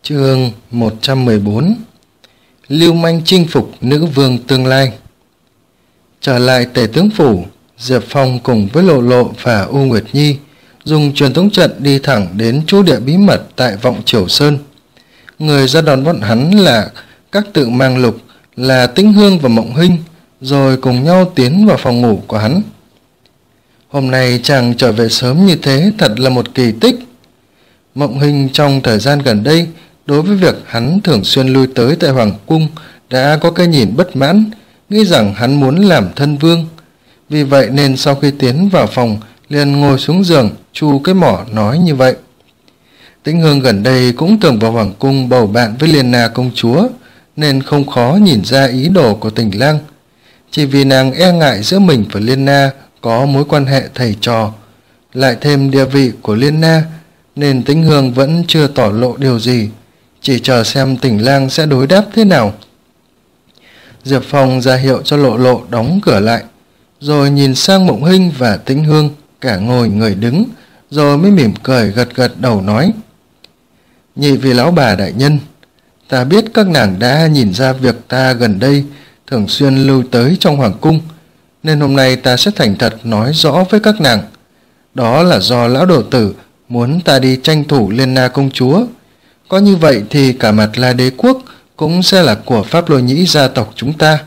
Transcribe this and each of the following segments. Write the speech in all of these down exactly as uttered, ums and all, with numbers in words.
Chương một trăm mười bốn. Lưu manh chinh phục nữ vương tương lai. Trở lại Tể tướng phủ, Diệp Phong cùng với Lộ Lộ và U Nguyệt Nhi dùng truyền tống trận đi thẳng đến chỗ địa bí mật tại Vọng Triều Sơn. Người ra đón bọn hắn là các tự mang lục, là Tĩnh Hương và Mộng Hinh, rồi cùng nhau tiến vào phòng ngủ của hắn. Hôm nay chàng trở về sớm như thế thật là một kỳ tích. Mộng Hinh trong thời gian gần đây đối với việc hắn thường xuyên lui tới tại Hoàng Cung đã có cái nhìn bất mãn, nghĩ rằng hắn muốn làm thân vương. Vì vậy nên sau khi tiến vào phòng liền ngồi xuống giường chu cái mỏ nói như vậy. Tĩnh Hương gần đây cũng thường vào Hoàng Cung bầu bạn với Liên Na công chúa, nên không khó nhìn ra ý đồ của Tình Lang. Chỉ vì nàng e ngại giữa mình và Liên Na có mối quan hệ thầy trò, lại thêm địa vị của Liên Na, nên Tĩnh Hương vẫn chưa tỏ lộ điều gì, chỉ chờ xem Tình Lang sẽ đối đáp thế nào. Diệp Phong ra hiệu cho Lộ Lộ đóng cửa lại, rồi nhìn sang Mộng Hinh và Tĩnh Hương, cả ngồi người đứng, rồi mới mỉm cười gật gật đầu nói: Nhị vị lão bà đại nhân, ta biết các nàng đã nhìn ra việc ta gần đây thường xuyên lưu tới trong Hoàng Cung, nên hôm nay ta sẽ thành thật nói rõ với các nàng. Đó là do lão đồ tử muốn ta đi tranh thủ Liên Na công chúa. Có như vậy thì cả Mặt La đế quốc cũng sẽ là của Pháp Lôi Nhĩ gia tộc chúng ta.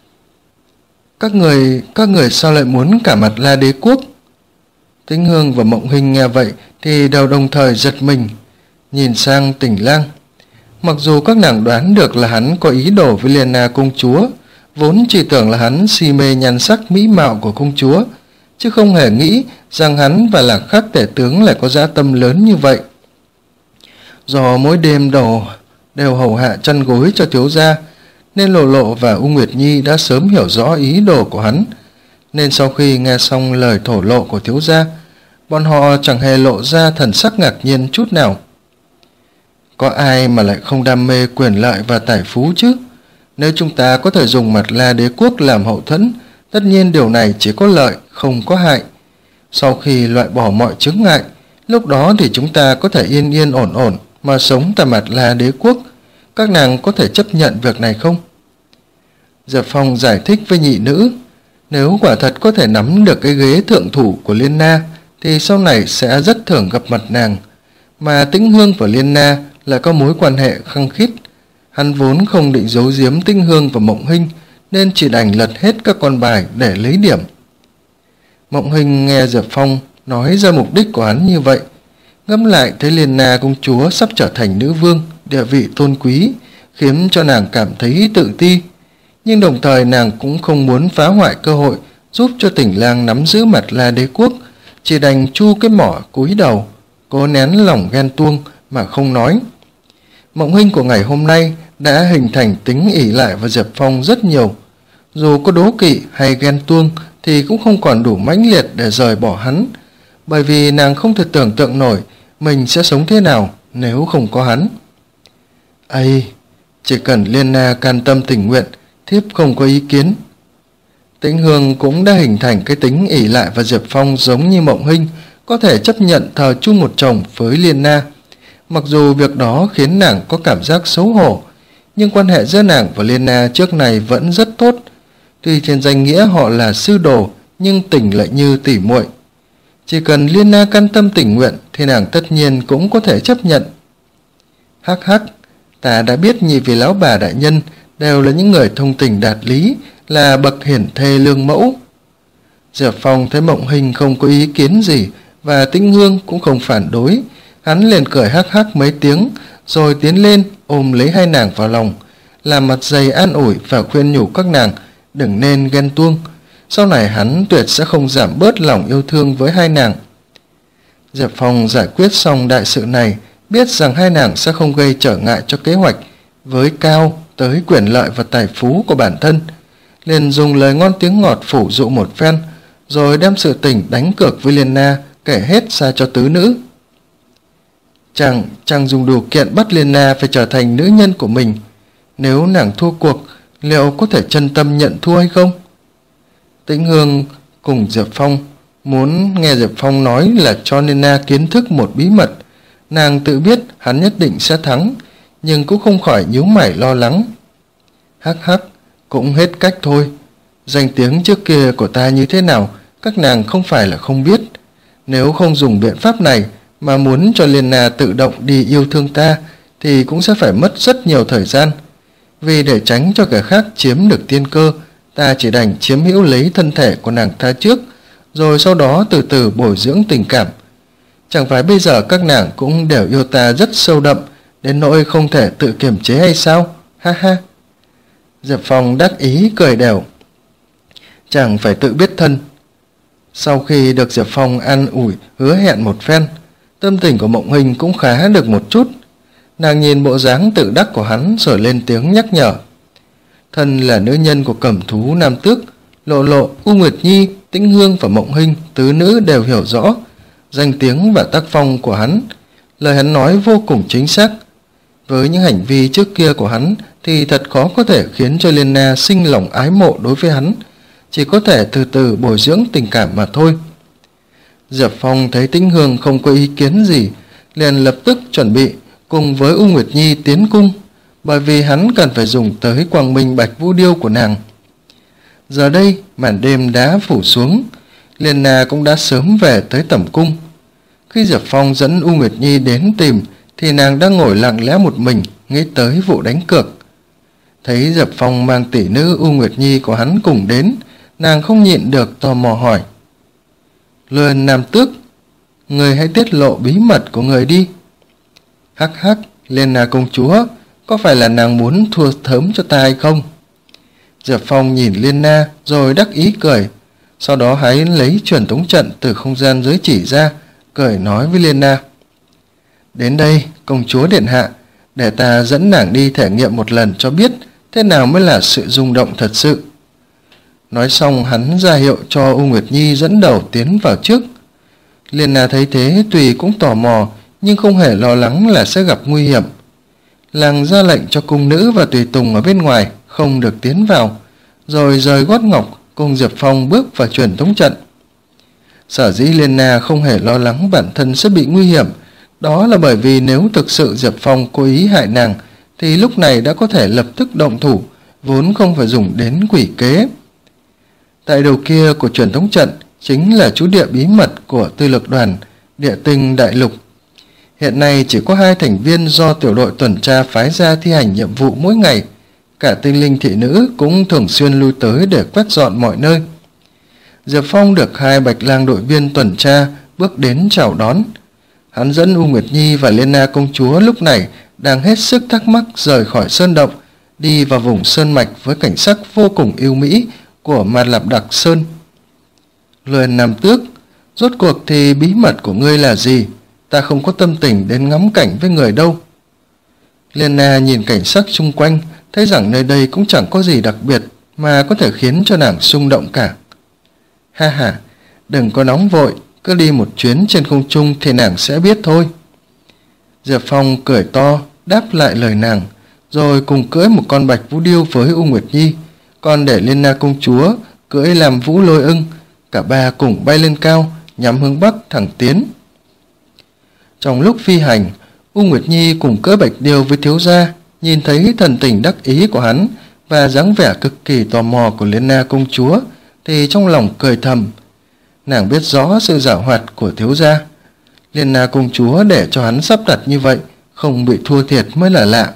Các người, các người sao lại muốn cả Mặt La đế quốc? Tĩnh Hương và Mộng Hinh nghe vậy thì đều đồng thời giật mình, nhìn sang Tình Lang. Mặc dù các nàng đoán được là hắn có ý đồ với Liên Na công chúa, vốn chỉ tưởng là hắn si mê nhan sắc mỹ mạo của công chúa, chứ không hề nghĩ rằng hắn và Lạc Khắc tể tướng lại có dã tâm lớn như vậy. Do mỗi đêm đầu đều hầu hạ chăn gối cho thiếu gia, nên Lộ Lộ và U Nguyệt Nhi đã sớm hiểu rõ ý đồ của hắn, nên sau khi nghe xong lời thổ lộ của thiếu gia, bọn họ chẳng hề lộ ra thần sắc ngạc nhiên chút nào. Có ai mà lại không đam mê quyền lợi và tài phú chứ? Nếu chúng ta có thể dùng Mặt La đế quốc làm hậu thuẫn, tất nhiên điều này chỉ có lợi, không có hại. Sau khi loại bỏ mọi chướng ngại, lúc đó thì chúng ta có thể yên yên ổn ổn mà sống tại Mặt La đế quốc. Các nàng có thể chấp nhận việc này không? Diệp Phong giải thích với nhị nữ, nếu quả thật có thể nắm được cái ghế thượng thủ của Liên Na thì sau này sẽ rất thường gặp mặt nàng, mà Tĩnh Hương và Liên Na lại có mối quan hệ khăng khít. Hắn vốn không định giấu giếm Tĩnh Hương và Mộng Hinh, nên chỉ đành lật hết các con bài để lấy điểm. Mộng Hinh nghe Diệp Phong nói ra mục đích của hắn như vậy, ngẫm lại thấy Liên Na công chúa sắp trở thành nữ vương, địa vị tôn quý, khiến cho nàng cảm thấy tự ti. Nhưng đồng thời nàng cũng không muốn phá hoại cơ hội giúp cho Tình Lang nắm giữ Mặt La đế quốc, chỉ đành chu cái mỏ cúi đầu, cố nén lòng ghen tuông mà không nói. Mộng Hinh của ngày hôm nay đã hình thành tính ỷ lại vào Diệp Phong rất nhiều. Dù có đố kỵ hay ghen tuông thì cũng không còn đủ mãnh liệt để rời bỏ hắn, bởi vì nàng không thể tưởng tượng nổi mình sẽ sống thế nào nếu không có hắn. Ây, chỉ cần Liên Na can tâm tình nguyện, thiếp không có ý kiến. Tĩnh Hương cũng đã hình thành cái tính ỷ lại vào Diệp Phong giống như Mộng Hinh, có thể chấp nhận thờ chung một chồng với Liên Na. Mặc dù việc đó khiến nàng có cảm giác xấu hổ, nhưng quan hệ giữa nàng và Liên Na trước này vẫn rất tốt. Tuy trên danh nghĩa họ là sư đồ, nhưng tình lại như tỉ muội. Chỉ cần Liên Na can tâm tình nguyện thì nàng tất nhiên cũng có thể chấp nhận. Hắc hắc, ta đã biết nhị vị lão bà đại nhân đều là những người thông tình đạt lý, là bậc hiển thê lương mẫu. Diệp Phong thấy Mộng Hinh không có ý kiến gì và Tĩnh Hương cũng không phản đối, hắn liền cười hắc hắc mấy tiếng, rồi tiến lên ôm lấy hai nàng vào lòng, làm mặt dày an ủi và khuyên nhủ các nàng đừng nên ghen tuông. Sau này hắn tuyệt sẽ không giảm bớt lòng yêu thương với hai nàng. Diệp Phong giải quyết xong đại sự này, biết rằng hai nàng sẽ không gây trở ngại cho kế hoạch với cao tới quyền lợi và tài phú của bản thân, liền dùng lời ngon tiếng ngọt phủ dụ một phen, rồi đem sự tình đánh cược với Liên Na kể hết ra cho tứ nữ. Chàng, chàng dùng điều kiện bắt Liên Na phải trở thành nữ nhân của mình. Nếu nàng thua cuộc, liệu có thể chân tâm nhận thua hay không? Tĩnh Hương cùng Diệp Phong muốn nghe Diệp Phong nói là cho Liên Na kiến thức một bí mật. Nàng tự biết hắn nhất định sẽ thắng, nhưng cũng không khỏi nhíu mày lo lắng. Hắc hắc, cũng hết cách thôi. Danh tiếng trước kia của ta như thế nào, các nàng không phải là không biết. Nếu không dùng biện pháp này mà muốn cho Liên Na tự động đi yêu thương ta, thì cũng sẽ phải mất rất nhiều thời gian. Vì để tránh cho kẻ khác chiếm được tiên cơ, ta chỉ đành chiếm hữu lấy thân thể của nàng ta trước, rồi sau đó từ từ bồi dưỡng tình cảm. Chẳng phải bây giờ các nàng cũng đều yêu ta rất sâu đậm, đến nỗi không thể tự kiềm chế hay sao? Ha ha. Diệp Phong đắc ý cười đều. Chẳng phải tự biết thân. Sau khi được Diệp Phong an ủi hứa hẹn một phen, tâm tình của Mộng Hình cũng khá được một chút. Nàng nhìn bộ dáng tự đắc của hắn rồi lên tiếng nhắc nhở. Thân là nữ nhân của Cẩm Thú Nam Tước, Lộ Lộ, U Nguyệt Nhi, Tĩnh Hương và Mộng Hình tứ nữ đều hiểu rõ danh tiếng và tác phong của hắn. Lời hắn nói vô cùng chính xác. Với những hành vi trước kia của hắn thì thật khó có thể khiến cho Liên Na sinh lòng ái mộ đối với hắn, chỉ có thể từ từ bồi dưỡng tình cảm mà thôi. Diệp Phong thấy Tĩnh Hương không có ý kiến gì, liền lập tức chuẩn bị cùng với U Nguyệt Nhi tiến cung, bởi vì hắn cần phải dùng tới quang minh bạch vũ điêu của nàng. Giờ đây màn đêm đã phủ xuống, Liên Na cũng đã sớm về tới tẩm cung. Khi Diệp Phong dẫn U Nguyệt Nhi đến tìm thì nàng đang ngồi lặng lẽ một mình nghĩ tới vụ đánh cược. Thấy Diệp Phong mang tỷ nữ U Nguyệt Nhi của hắn cùng đến, nàng không nhịn được tò mò hỏi. Lươn Nam Tước, người hãy tiết lộ bí mật của người đi. Hắc hắc, Liên Na công chúa, có phải là nàng muốn thua thớm cho ta hay không? Diệp Phong nhìn Liên Na rồi đắc ý cười, sau đó hãy lấy truyền tống trận từ không gian giới chỉ ra, cười nói với Liên Na. Đến đây, công chúa điện hạ, để ta dẫn nàng đi thể nghiệm một lần cho biết thế nào mới là sự rung động thật sự. Nói xong hắn ra hiệu cho U Nguyệt Nhi dẫn đầu tiến vào trước. Liên Na thấy thế tuy cũng tò mò nhưng không hề lo lắng là sẽ gặp nguy hiểm. Nàng ra lệnh cho cung nữ và tùy tùng ở bên ngoài không được tiến vào, rồi rời gót ngọc cùng Diệp Phong bước vào truyền tống trận. Sở dĩ Liên Na không hề lo lắng bản thân sẽ bị nguy hiểm, đó là bởi vì nếu thực sự Diệp Phong cố ý hại nàng thì lúc này đã có thể lập tức động thủ, vốn không phải dùng đến quỷ kế. Tại đầu kia của truyền tống trận chính là trú địa bí mật của tư lược đoàn Địa Tinh Đại Lục. Hiện nay chỉ có hai thành viên do tiểu đội tuần tra phái ra thi hành nhiệm vụ mỗi ngày, cả tinh linh thị nữ cũng thường xuyên lui tới để quét dọn mọi nơi. Diệp Phong được hai bạch lang đội viên tuần tra bước đến chào đón. Hắn dẫn U Nguyệt Nhi và Liên Na công chúa lúc này đang hết sức thắc mắc rời khỏi sơn động, đi vào vùng sơn mạch với cảnh sắc vô cùng yêu mỹ của Ma Lạp Đặc Sơn. Lươn Nam Tước, rốt cuộc thì bí mật của ngươi là gì? Ta không có tâm tình đến ngắm cảnh với người đâu. Liên Na nhìn cảnh sắc xung quanh, thấy rằng nơi đây cũng chẳng có gì đặc biệt mà có thể khiến cho nàng xung động cả. Ha ha, đừng có nóng vội, cứ đi một chuyến trên không trung thì nàng sẽ biết thôi. Diệp Phong cười to, đáp lại lời nàng, rồi cùng cưỡi một con bạch vũ điêu với U Nguyệt Nhi, còn để Liên Na công chúa cưỡi làm vũ lôi ưng, cả ba cùng bay lên cao, nhắm hướng bắc thẳng tiến. Trong lúc phi hành, U Nguyệt Nhi cùng cưỡi bạch điêu với thiếu gia, nhìn thấy thần tình đắc ý của hắn và dáng vẻ cực kỳ tò mò của Liên Na công chúa thì trong lòng cười thầm. Nàng biết rõ sự giảo hoạt của thiếu gia. Liên Na công chúa để cho hắn sắp đặt như vậy, không bị thua thiệt mới là lạ.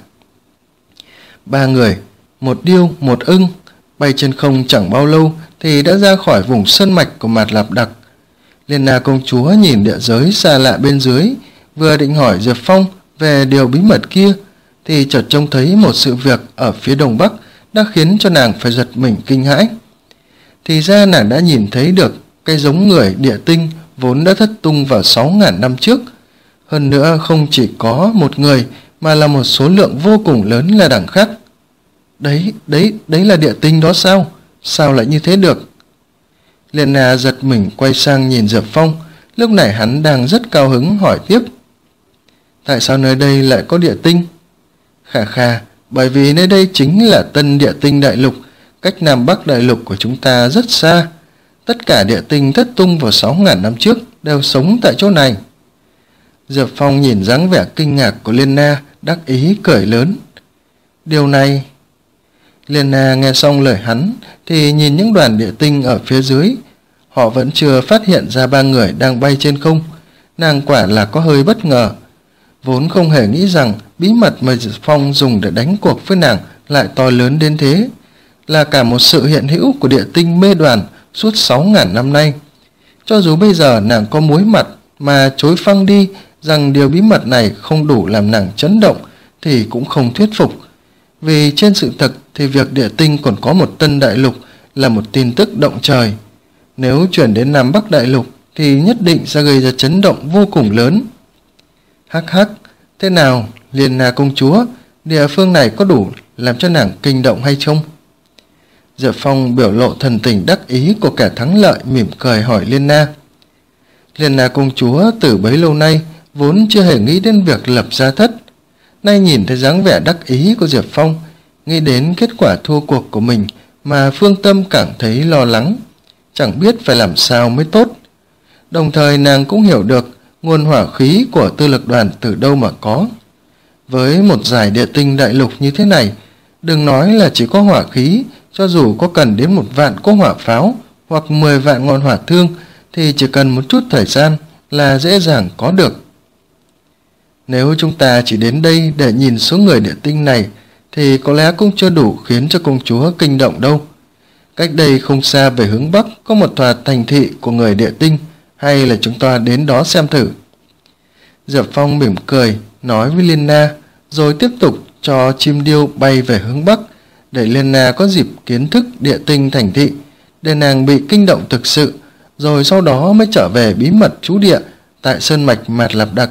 Ba người, một điêu, một ưng, bay trên không chẳng bao lâu thì đã ra khỏi vùng sơn mạch của Mạt Lạp Đặc. Liên Na công chúa nhìn địa giới xa lạ bên dưới, vừa định hỏi Diệp Phong về điều bí mật kia thì chợt trông thấy một sự việc ở phía đông bắc đã khiến cho nàng phải giật mình kinh hãi. Thì ra nàng đã nhìn thấy được cái giống người địa tinh vốn đã thất tung vào sáu ngàn năm trước. Hơn nữa không chỉ có một người mà là một số lượng vô cùng lớn là đẳng khác. Đấy, đấy, đấy là địa tinh đó sao? Sao lại như thế được? Liên Na giật mình quay sang nhìn Diệp Phong, lúc này hắn đang rất cao hứng hỏi tiếp. Tại sao nơi đây lại có địa tinh? Khà khà, bởi vì nơi đây chính là Tân Địa Tinh Đại Lục, cách Nam Bắc Đại Lục của chúng ta rất xa. Tất cả địa tinh thất tung vào sáu ngàn năm trước đều sống tại chỗ này. Diệp Phong nhìn dáng vẻ kinh ngạc của Liên Na đắc ý cười lớn. Điều này... Liên Na nghe xong lời hắn thì nhìn những đoàn địa tinh ở phía dưới. Họ vẫn chưa phát hiện ra ba người đang bay trên không. Nàng quả là có hơi bất ngờ. Vốn không hề nghĩ rằng bí mật mà Diệp Phong dùng để đánh cuộc với nàng lại to lớn đến thế. Là cả một sự hiện hữu của địa tinh mê đoàn suốt sáu ngàn năm nay. Cho dù bây giờ nàng có muối mặt mà chối phăng đi rằng điều bí mật này không đủ làm nàng chấn động thì cũng không thuyết phục. Vì trên sự thật thì việc địa tinh còn có một tân đại lục là một tin tức động trời. Nếu chuyển đến Nam Bắc đại lục thì nhất định sẽ gây ra chấn động vô cùng lớn. Hắc hắc, thế nào Liên Na công chúa, địa phương này có đủ làm cho nàng kinh động hay không? Diệp Phong biểu lộ thần tình đắc ý của kẻ thắng lợi, mỉm cười hỏi Liên Na. Liên Na công chúa từ bấy lâu nay vốn chưa hề nghĩ đến việc lập gia thất. Nay nhìn thấy dáng vẻ đắc ý của Diệp Phong, nghĩ đến kết quả thua cuộc của mình mà phương tâm cảm thấy lo lắng, chẳng biết phải làm sao mới tốt. Đồng thời nàng cũng hiểu được nguồn hỏa khí của tư lực đoàn từ đâu mà có. Với một giải địa tinh đại lục như thế này, đừng nói là chỉ có hỏa khí, cho dù có cần đến một vạn cỗ hỏa pháo hoặc mười vạn ngọn hỏa thương thì chỉ cần một chút thời gian là dễ dàng có được. Nếu chúng ta chỉ đến đây để nhìn số người địa tinh này thì có lẽ cũng chưa đủ khiến cho công chúa kinh động đâu. Cách đây không xa về hướng Bắc có một tòa thành thị của người địa tinh, hay là chúng ta đến đó xem thử. Diệp Phong mỉm cười nói với Liên Na, rồi tiếp tục cho chim điêu bay về hướng Bắc để Liên Na có dịp kiến thức địa tinh thành thị, để nàng bị kinh động thực sự, rồi sau đó mới trở về bí mật trú địa tại sơn mạch Mạt Lạp Đặc.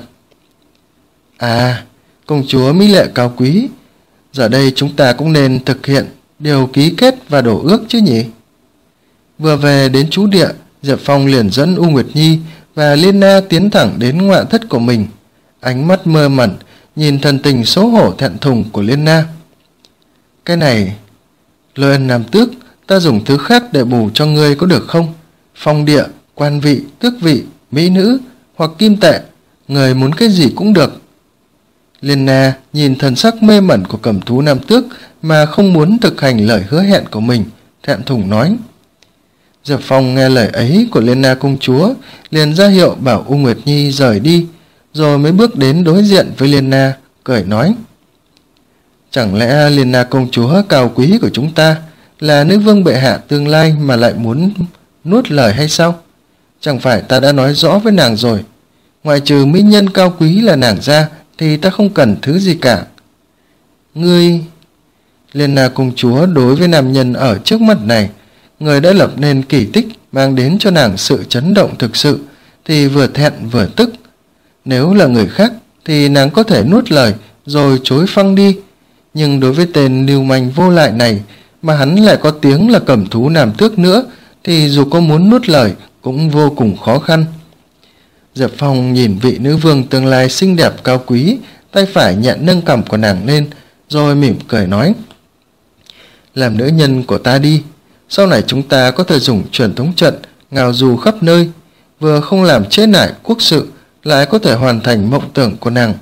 À, công chúa mỹ lệ cao quý, giờ đây chúng ta cũng nên thực hiện điều ký kết và đổ ước chứ nhỉ? Vừa về đến trú địa, Diệp Phong liền dẫn U Nguyệt Nhi và Liên Na tiến thẳng đến ngoại thất của mình. Ánh mắt mơ mẩn nhìn thần tình xấu hổ thẹn thùng của Liên Na. Cái này, Lôi Ân Nam Tước, ta dùng thứ khác để bù cho ngươi có được không? Phong địa, quan vị, tước vị, mỹ nữ hoặc kim tệ, người muốn cái gì cũng được. Liên Na nhìn thần sắc mê mẩn của Cầm Thú Nam Tước mà không muốn thực hành lời hứa hẹn của mình, thẹn thùng nói. Diệp Phong nghe lời ấy của Liên Na công chúa, liền ra hiệu bảo U Nguyệt Nhi rời đi, rồi mới bước đến đối diện với Liên Na, cười nói. Chẳng lẽ Liên Na công chúa cao quý của chúng ta là nữ vương bệ hạ tương lai mà lại muốn nuốt lời hay sao? Chẳng phải ta đã nói rõ với nàng rồi, ngoại trừ mỹ nhân cao quý là nàng ra thì ta không cần thứ gì cả. Ngươi... Liên Na công chúa đối với nam nhân ở trước mặt này, người đã lập nên kỳ tích mang đến cho nàng sự chấn động thực sự, thì vừa thẹn vừa tức. Nếu là người khác thì nàng có thể nuốt lời rồi chối phăng đi, nhưng đối với tên lưu manh vô lại này mà hắn lại có tiếng là Cầm Thú Nam Tước nữa thì dù có muốn nuốt lời cũng vô cùng khó khăn. Diệp Phong nhìn vị nữ vương tương lai xinh đẹp cao quý, tay phải nhẹ nâng cằm của nàng lên, rồi mỉm cười nói. Làm nữ nhân của ta đi, sau này chúng ta có thể dùng truyền thống trận ngào du khắp nơi, vừa không làm chết nại quốc sự, lại có thể hoàn thành mộng tưởng của nàng.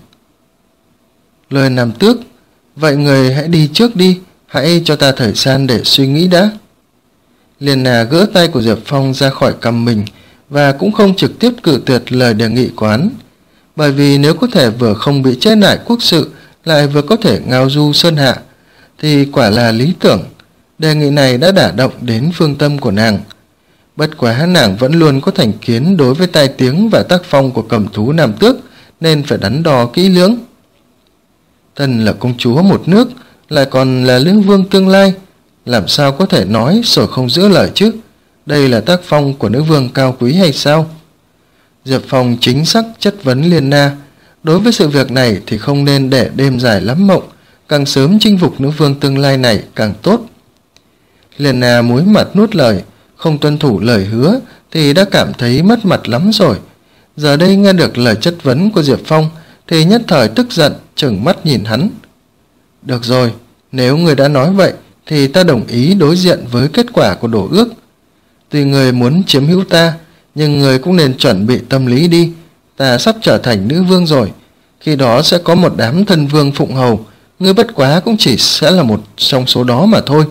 Lời Nam Tước, vậy người hãy đi trước đi, hãy cho ta thời gian để suy nghĩ đã. Liên Na gỡ tay của Diệp Phong ra khỏi cầm mình và cũng không trực tiếp cự tuyệt lời đề nghị của hắn, bởi vì nếu có thể vừa không bị chết nại quốc sự lại vừa có thể ngao du sơn hạ thì quả là lý tưởng. Đề nghị này đã đả động đến phương tâm của nàng. Bất quá nàng vẫn luôn có thành kiến đối với tai tiếng và tác phong của Cầm Thú Nam Tước, nên phải đắn đo kỹ lưỡng. Thân là công chúa một nước, lại còn là lương vương tương lai, làm sao có thể nói rồi không giữ lời chứ? Đây là tác phong của nữ vương cao quý hay sao? Diệp Phong chính xác chất vấn Liên Na. Đối với sự việc này thì không nên để đêm dài lắm mộng, càng sớm chinh phục nữ vương tương lai này càng tốt. Liên Na muối mặt nuốt lời, không tuân thủ lời hứa thì đã cảm thấy mất mặt lắm rồi. Giờ đây nghe được lời chất vấn của Diệp Phong thì nhất thời tức giận, trừng mắt nhìn hắn. Được rồi, nếu người đã nói vậy thì ta đồng ý đối diện với kết quả của đổ ước. Tuy người muốn chiếm hữu ta, nhưng người cũng nên chuẩn bị tâm lý đi. Ta sắp trở thành nữ vương rồi. Khi đó sẽ có một đám thân vương phụng hầu, ngươi bất quá cũng chỉ sẽ là một trong số đó mà thôi.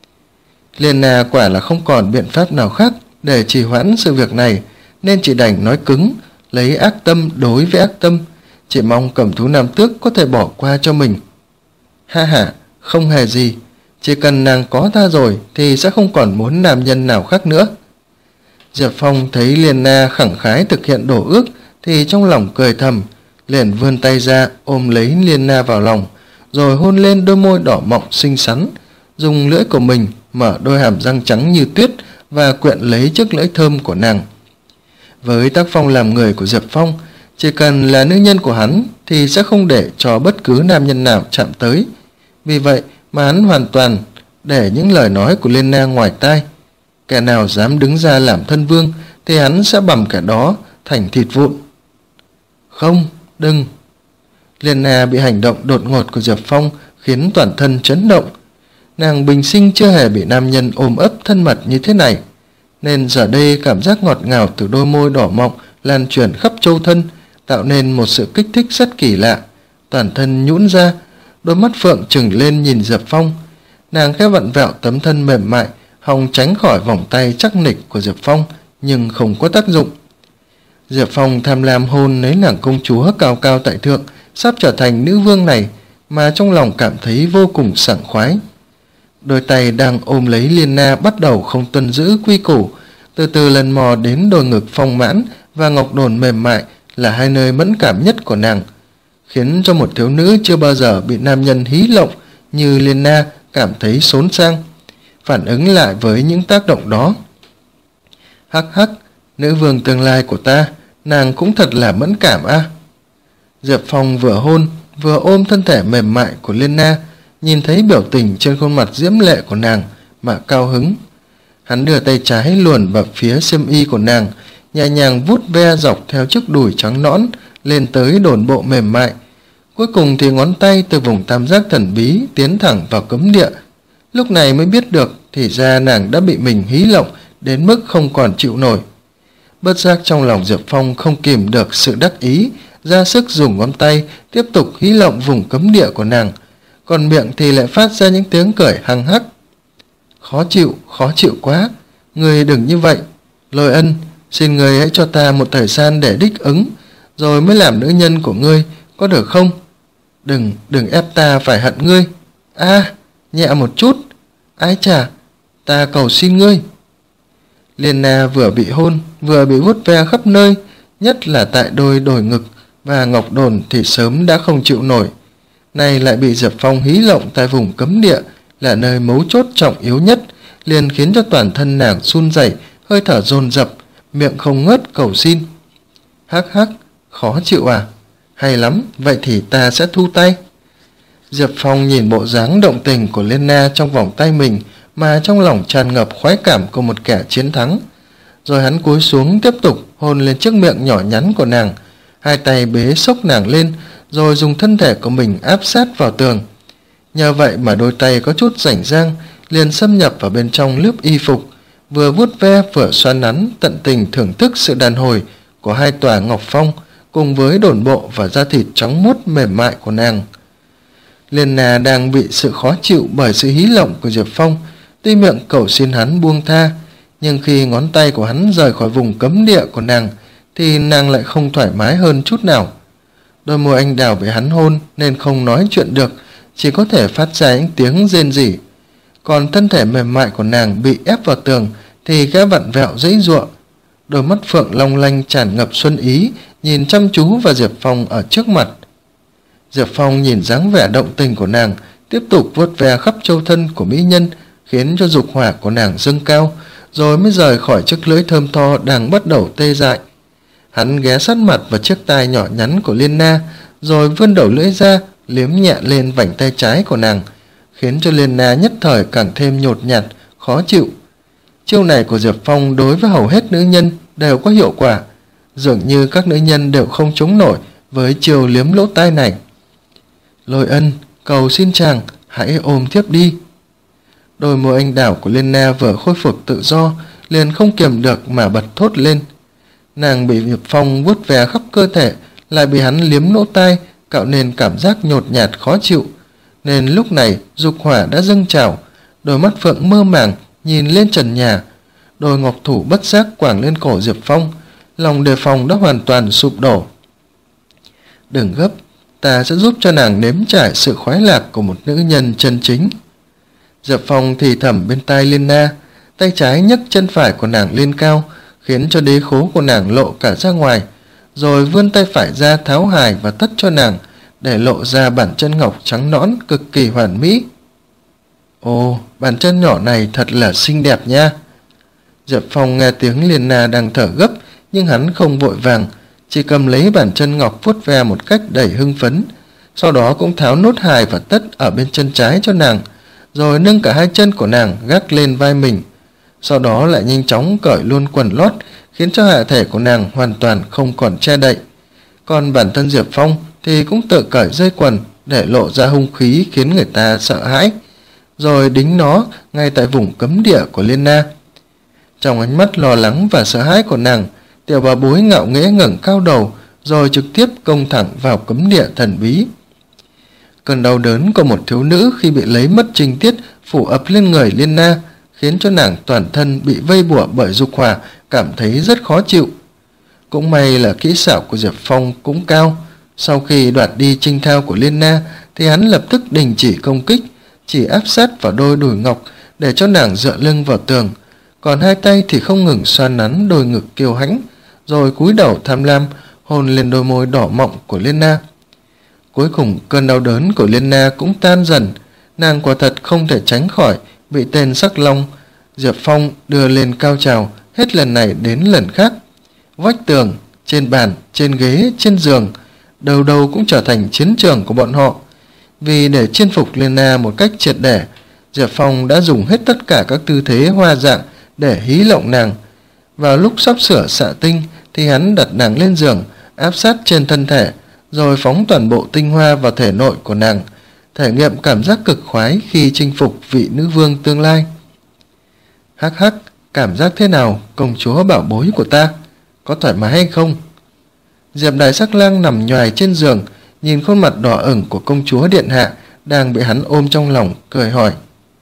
Lena quả là không còn biện pháp nào khác để trì hoãn sự việc này, nên chỉ đành nói cứng, lấy ác tâm đối với ác tâm, chỉ mong Cẩm Thú Nam Tước có thể bỏ qua cho mình. Ha ha, không hề gì, chỉ cần nàng có ta rồi thì sẽ không còn muốn nam nhân nào khác nữa. Diệp Phong thấy Lena khẳng khái thực hiện đổ ước thì trong lòng cười thầm, liền vươn tay ra ôm lấy Lena vào lòng, rồi hôn lên đôi môi đỏ mọng xinh xắn, dùng lưỡi của mình mở đôi hàm răng trắng như tuyết và quyện lấy chiếc lưỡi thơm của nàng. Với tác phong làm người của Diệp Phong, chỉ cần là nữ nhân của hắn thì sẽ không để cho bất cứ nam nhân nào chạm tới. Vì vậy mà hắn hoàn toàn để những lời nói của Lena ngoài tai. Kẻ nào dám đứng ra làm thân vương thì hắn sẽ bằm kẻ đó thành thịt vụn. Không, đừng. Lena bị hành động đột ngột của Diệp Phong khiến toàn thân chấn động. Nàng bình sinh chưa hề bị nam nhân ôm ấp thân mật như thế này, nên giờ đây cảm giác ngọt ngào từ đôi môi đỏ mọng lan truyền khắp châu thân, tạo nên một sự kích thích rất kỳ lạ. Toàn thân nhũn ra, đôi mắt phượng trừng lên nhìn Diệp Phong. Nàng khẽ vặn vẹo tấm thân mềm mại, hòng tránh khỏi vòng tay chắc nịch của Diệp Phong, nhưng không có tác dụng. Diệp Phong tham lam hôn lấy nàng công chúa cao cao tại thượng, sắp trở thành nữ vương này, mà trong lòng cảm thấy vô cùng sảng khoái. Đôi tay đang ôm lấy Lena bắt đầu không tuân giữ quy củ, từ từ lần mò đến đôi ngực phong mãn và ngọc đồn mềm mại là hai nơi mẫn cảm nhất của nàng, khiến cho một thiếu nữ chưa bao giờ bị nam nhân hí lộng như Lena cảm thấy xốn sang, phản ứng lại với những tác động đó. Hắc hắc, nữ vương tương lai của ta, nàng cũng thật là mẫn cảm a. À? Diệp Phong vừa hôn vừa ôm thân thể mềm mại của Lena, nhìn thấy biểu tình trên khuôn mặt diễm lệ của nàng mà cao hứng. Hắn đưa tay trái luồn vào phía xiêm y của nàng, nhẹ nhàng vuốt ve dọc theo chiếc đùi trắng nõn lên tới đồn bộ mềm mại. Cuối cùng thì ngón tay từ vùng tam giác thần bí tiến thẳng vào cấm địa. Lúc này mới biết được thì ra nàng đã bị mình hí lộng đến mức không còn chịu nổi. Bất giác trong lòng Diệp Phong không kìm được sự đắc ý, ra sức dùng ngón tay tiếp tục hí lộng vùng cấm địa của nàng, còn miệng thì lại phát ra những tiếng cười hăng hắc. Khó chịu, khó chịu quá, người đừng như vậy. Lôi Ân, xin người hãy cho ta một thời gian để đích ứng, rồi mới làm nữ nhân của ngươi, có được không? Đừng, đừng ép ta phải hận ngươi. A, à, nhẹ một chút. Ái chà, ta cầu xin ngươi. Lena vừa bị hôn, vừa bị vuốt ve khắp nơi, nhất là tại đôi đồi ngực và ngọc đồn thì sớm đã không chịu nổi. Này lại bị Diệp Phong hí lộng tại vùng cấm địa, là nơi mấu chốt trọng yếu nhất, liền khiến cho toàn thân nàng run rẩy, hơi thở dồn dập, miệng không ngớt cầu xin. Hắc hắc, khó chịu à? Hay lắm, vậy thì ta sẽ thu tay. Diệp Phong nhìn bộ dáng động tình của Lena trong vòng tay mình mà trong lòng tràn ngập khoái cảm của một kẻ chiến thắng. Rồi hắn cúi xuống tiếp tục hôn lên chiếc miệng nhỏ nhắn của nàng, hai tay bế xốc nàng lên, rồi dùng thân thể của mình áp sát vào tường. Nhờ vậy mà đôi tay có chút rảnh rang liền xâm nhập vào bên trong lớp y phục, vừa vuốt ve vừa xoa nắn, tận tình thưởng thức sự đàn hồi của hai tòa ngọc phong cùng với đồn bộ và da thịt trắng muốt mềm mại của nàng. Lena đang bị sự khó chịu bởi sự hí lộng của Diệp Phong, tuy miệng cầu xin hắn buông tha, nhưng khi ngón tay của hắn rời khỏi vùng cấm địa của nàng thì nàng lại không thoải mái hơn chút nào. Đôi môi anh đào bị hắn hôn nên không nói chuyện được, chỉ có thể phát ra những tiếng rên rỉ. Còn thân thể mềm mại của nàng bị ép vào tường thì gã vặn vẹo giãy giụa. Đôi mắt phượng long lanh tràn ngập xuân ý nhìn chăm chú vào Diệp Phong ở trước mặt. Diệp Phong nhìn dáng vẻ động tình của nàng, tiếp tục vuốt ve khắp châu thân của mỹ nhân, khiến cho dục hỏa của nàng dâng cao, rồi mới rời khỏi chiếc lưỡi thơm tho đang bắt đầu tê dại. Hắn ghé sát mặt vào chiếc tai nhỏ nhắn của Lena, rồi vươn đầu lưỡi ra liếm nhẹ lên vành tay trái của nàng, khiến cho Lena nhất thời càng thêm nhột nhạt, khó chịu. Chiêu này của Diệp Phong đối với hầu hết nữ nhân đều có hiệu quả, dường như các nữ nhân đều không chống nổi với chiêu liếm lỗ tai này. Lôi Ân, cầu xin chàng hãy ôm tiếp đi. Đôi môi anh đào của Lena vừa khôi phục tự do liền không kiềm được mà bật thốt lên. Nàng bị Diệp Phong vuốt ve khắp cơ thể, lại bị hắn liếm lỗ tai, tạo nên cảm giác nhột nhạt khó chịu, nên lúc này dục hỏa đã dâng trào, đôi mắt phượng mơ màng nhìn lên trần nhà, đôi ngọc thủ bất giác quàng lên cổ Diệp Phong, lòng đề phòng đã hoàn toàn sụp đổ. Đừng gấp, ta sẽ giúp cho nàng nếm trải sự khoái lạc của một nữ nhân chân chính. Diệp Phong thì thầm bên tai Liên Na, tay trái nhấc chân phải của nàng lên cao, khiến cho đế khố của nàng lộ cả ra ngoài, rồi vươn tay phải ra tháo hài và tất cho nàng, để lộ ra bàn chân ngọc trắng nõn cực kỳ hoàn mỹ. Ồ, bàn chân nhỏ này thật là xinh đẹp nha. Diệp Phong nghe tiếng Liên Na đang thở gấp, nhưng hắn không vội vàng, chỉ cầm lấy bàn chân ngọc vuốt ve một cách đầy hưng phấn, sau đó cũng tháo nốt hài và tất ở bên chân trái cho nàng, rồi nâng cả hai chân của nàng gác lên vai mình, sau đó lại nhanh chóng cởi luôn quần lót, khiến cho hạ thể của nàng hoàn toàn không còn che đậy. Còn bản thân Diệp Phong thì cũng tự cởi dây quần để lộ ra hung khí khiến người ta sợ hãi, rồi đính nó ngay tại vùng cấm địa của Liên Na. Trong ánh mắt lo lắng và sợ hãi của nàng, tiểu bảo bối ngạo nghễ ngẩng cao đầu, rồi trực tiếp công thẳng vào cấm địa thần bí. Cơn đau đớn của một thiếu nữ khi bị lấy mất trinh tiết phủ ập lên người Liên Na, khiến cho nàng toàn thân bị vây bủa bởi dục hỏa, cảm thấy rất khó chịu. Cũng may là kỹ xảo của Diệp Phong cũng cao. Sau khi đoạt đi trinh thao của Liên Na thì hắn lập tức đình chỉ công kích, chỉ áp sát vào đôi đùi ngọc để cho nàng dựa lưng vào tường, còn hai tay thì không ngừng xoa nắn đôi ngực kiêu hãnh, rồi cúi đầu tham lam hôn lên đôi môi đỏ mọng của Liên Na. Cuối cùng cơn đau đớn của Liên Na cũng tan dần, nàng quả thật không thể tránh khỏi bị tên Sắc Long Diệp Phong đưa lên cao trào hết lần này đến lần khác. Vách tường, trên bàn, trên ghế, trên giường, đầu đầu cũng trở thành chiến trường của bọn họ. Vì để chinh phục Liên Na một cách triệt để, Diệp Phong đã dùng hết tất cả các tư thế hoa dạng để hí lộng nàng. Vào lúc sắp sửa xạ tinh thì hắn đặt nàng lên giường, áp sát trên thân thể, rồi phóng toàn bộ tinh hoa vào thể nội của nàng, thể nghiệm cảm giác cực khoái khi chinh phục vị nữ vương tương lai. Hắc hắc, cảm giác thế nào, công chúa bảo bối của ta? Có thoải mái hay không? Diệp Đại Sắc Lang nằm nhoài trên giường, nhìn khuôn mặt đỏ ửng của công chúa điện hạ đang bị hắn ôm trong lòng, cười hỏi.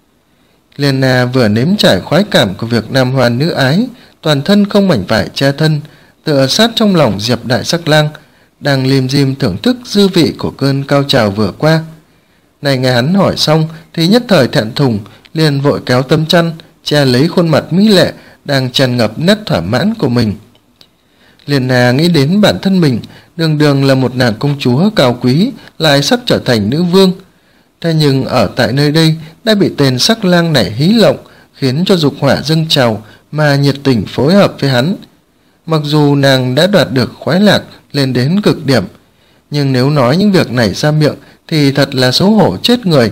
Liên Na vừa nếm trải khoái cảm của việc nam hoan nữ ái, toàn thân không mảnh vải che thân, tựa sát trong lòng Diệp Đại Sắc Lang, đang lim dim thưởng thức dư vị của cơn cao trào vừa qua. Này nghe hắn hỏi xong thì nhất thời thẹn thùng, liền vội kéo tấm chăn che lấy khuôn mặt mỹ lệ đang tràn ngập nét thỏa mãn của mình. Liên Na nghĩ đến bản thân mình đường đường là một nàng công chúa cao quý, lại sắp trở thành nữ vương. Thế nhưng ở tại nơi đây đã bị tên Sắc Lang này hí lộng, khiến cho dục hỏa dâng trào mà nhiệt tình phối hợp với hắn. Mặc dù nàng đã đoạt được khoái lạc lên đến cực điểm, nhưng nếu nói những việc này ra miệng thì thật là xấu hổ chết người.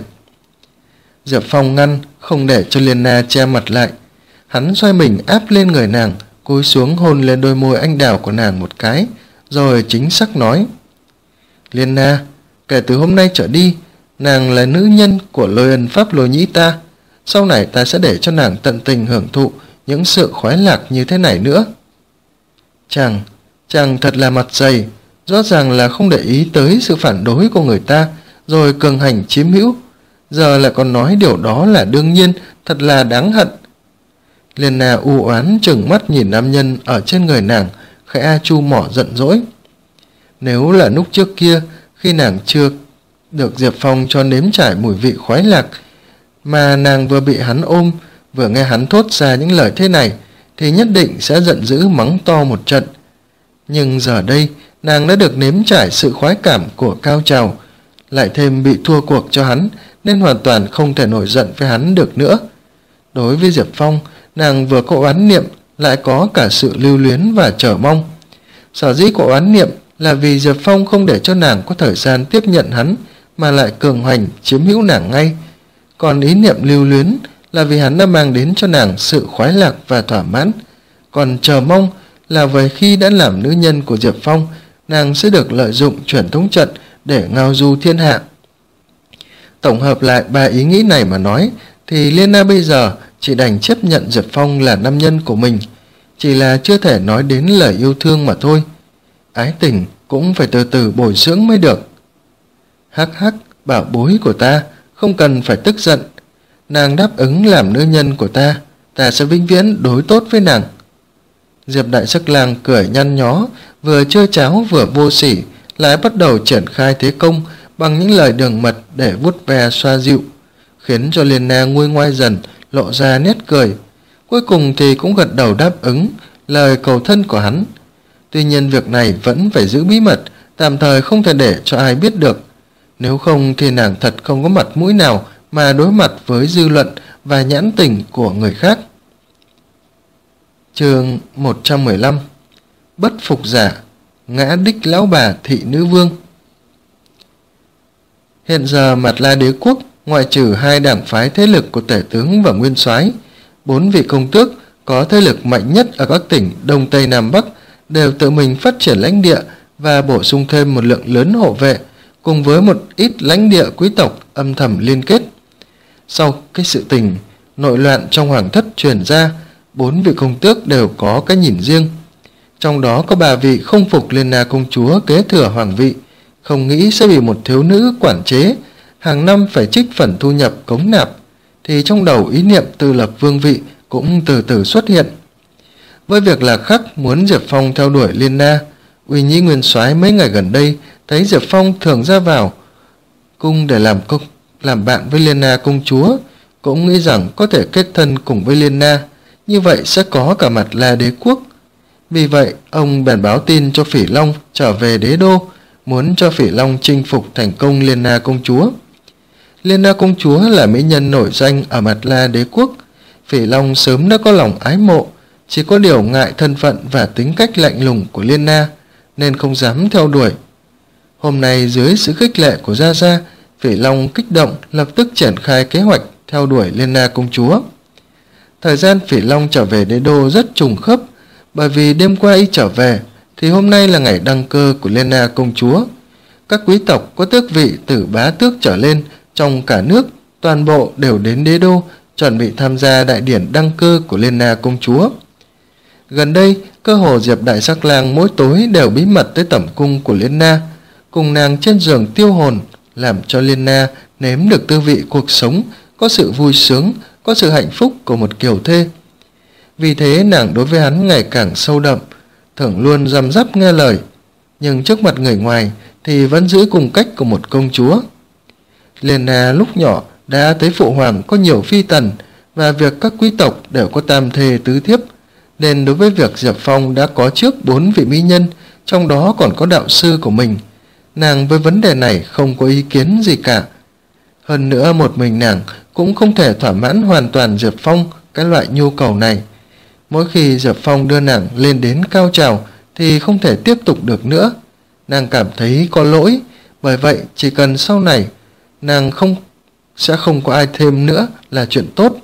Diệp Phong ngăn, không để cho Liên Na che mặt lại. Hắn xoay mình áp lên người nàng, cúi xuống hôn lên đôi môi anh đào của nàng một cái, rồi chính xác nói. Liên Na, kể từ hôm nay trở đi, nàng là nữ nhân của Lôi Ân Pháp Lôi Nhĩ ta. Sau này ta sẽ để cho nàng tận tình hưởng thụ những sự khoái lạc như thế này nữa. Chàng, chàng thật là mặt dày, rõ ràng là không để ý tới sự phản đối của người ta, rồi cường hành chiếm hữu, giờ lại còn nói điều đó là đương nhiên, thật là đáng hận. Liên Na u oán trừng mắt nhìn nam nhân ở trên người nàng, khẽ chu mỏ giận dỗi. Nếu là lúc trước kia, khi nàng chưa được Diệp Phong cho nếm trải mùi vị khoái lạc, mà nàng vừa bị hắn ôm, vừa nghe hắn thốt ra những lời thế này, thì nhất định sẽ giận dữ mắng to một trận. Nhưng giờ đây, nàng đã được nếm trải sự khoái cảm của cao trào, lại thêm bị thua cuộc cho hắn, nên hoàn toàn không thể nổi giận với hắn được nữa. Đối với Diệp Phong, nàng vừa có oán niệm, lại có cả sự lưu luyến và chờ mong. Sở dĩ có oán niệm là vì Diệp Phong không để cho nàng có thời gian tiếp nhận hắn, mà lại cường hành chiếm hữu nàng ngay. Còn ý niệm lưu luyến là vì hắn đã mang đến cho nàng sự khoái lạc và thỏa mãn. Còn chờ mong là vì khi đã làm nữ nhân của Diệp Phong, nàng sẽ được lợi dụng truyền thống trận để ngao du thiên hạ. Tổng hợp lại ba ý nghĩ này mà nói, thì Liên Na bây giờ chỉ đành chấp nhận Diệp Phong là nam nhân của mình, chỉ là chưa thể nói đến lời yêu thương mà thôi. Ái tình cũng phải từ từ bồi dưỡng mới được. Hắc hắc, bảo bối của ta, không cần phải tức giận. Nàng đáp ứng làm nữ nhân của ta, ta sẽ vĩnh viễn đối tốt với nàng. Diệp Đại Sắc Lang cười nhăn nhó, vừa chơi cháo vừa vô sỉ, lại bắt đầu triển khai thế công bằng những lời đường mật để vuốt ve xoa dịu, khiến cho Liên Na nguôi ngoai dần, lộ ra nét cười. Cuối cùng thì cũng gật đầu đáp ứng lời cầu thân của hắn. Tuy nhiên việc này vẫn phải giữ bí mật, tạm thời không thể để cho ai biết được. Nếu không thì nàng thật không có mặt mũi nào mà đối mặt với dư luận và nhãn tình của người khác. Chương một trăm mười lăm. Bất phục giả, ngã đích lão bà thị nữ vương. Hiện giờ Mạt La Đế quốc, ngoại trừ hai đảng phái thế lực của tể tướng và nguyên soái, bốn vị công tước có thế lực mạnh nhất ở các tỉnh Đông Tây Nam Bắc đều tự mình phát triển lãnh địa và bổ sung thêm một lượng lớn hộ vệ, cùng với một ít lãnh địa quý tộc âm thầm liên kết. Sau cái sự tình nội loạn trong hoàng thất truyền ra, bốn vị công tước đều có cái nhìn riêng. Trong đó có ba vị không phục Liên Na công chúa kế thừa hoàng vị, không nghĩ sẽ bị một thiếu nữ quản chế, hàng năm phải trích phần thu nhập cống nạp, thì trong đầu ý niệm tự lập vương vị cũng từ từ xuất hiện. Với việc là khắc muốn Diệp Phong theo đuổi Liên Na, Uy Nhĩ nguyên soái mấy ngày gần đây thấy Diệp Phong thường ra vào cung để làm công làm bạn với Liên Na công chúa, cũng nghĩ rằng có thể kết thân cùng với Liên Na, như vậy sẽ có cả Mạt La Đế quốc. Vì vậy ông bèn báo tin cho Phỉ Long trở về đế đô, muốn cho Phỉ Long chinh phục thành công Liên Na công chúa. Liên Na công chúa là mỹ nhân nổi danh ở Mạt La Đế quốc. Phỉ Long sớm đã có lòng ái mộ, chỉ có điều ngại thân phận và tính cách lạnh lùng của Liên Na nên không dám theo đuổi. Hôm nay dưới sự khích lệ của Gia Gia, Phỉ Long kích động lập tức triển khai kế hoạch theo đuổi Liên Na công chúa. Thời gian Phỉ Long trở về đế đô rất trùng khớp, bởi vì đêm qua y trở về thì hôm nay là ngày đăng cơ của Liên Na công chúa. Các quý tộc có tước vị từ bá tước trở lên trong cả nước toàn bộ đều đến đế đô chuẩn bị tham gia đại điển đăng cơ của Liên Na công chúa. Gần đây, cơ hồ Diệp Đại Sắc Lang mỗi tối đều bí mật tới tẩm cung của Liên Na, cùng nàng trên giường tiêu hồn, làm cho Liên Na nếm được tư vị cuộc sống, có sự vui sướng, có sự hạnh phúc của một kiều thê. Vì thế nàng đối với hắn ngày càng sâu đậm, thường luôn răm rắp nghe lời, nhưng trước mặt người ngoài thì vẫn giữ cùng cách của một công chúa. Liên Na lúc nhỏ đã thấy phụ hoàng có nhiều phi tần, và việc các quý tộc đều có tam thê tứ thiếp, nên đối với việc Diệp Phong đã có trước bốn vị mỹ nhân, trong đó còn có đạo sư của mình, nàng với vấn đề này không có ý kiến gì cả. Hơn nữa một mình nàng cũng không thể thỏa mãn hoàn toàn Diệp Phong cái loại nhu cầu này. Mỗi khi Diệp Phong đưa nàng lên đến cao trào thì không thể tiếp tục được nữa. Nàng cảm thấy có lỗi, bởi vậy chỉ cần sau này nàng không sẽ không có ai thêm nữa là chuyện tốt.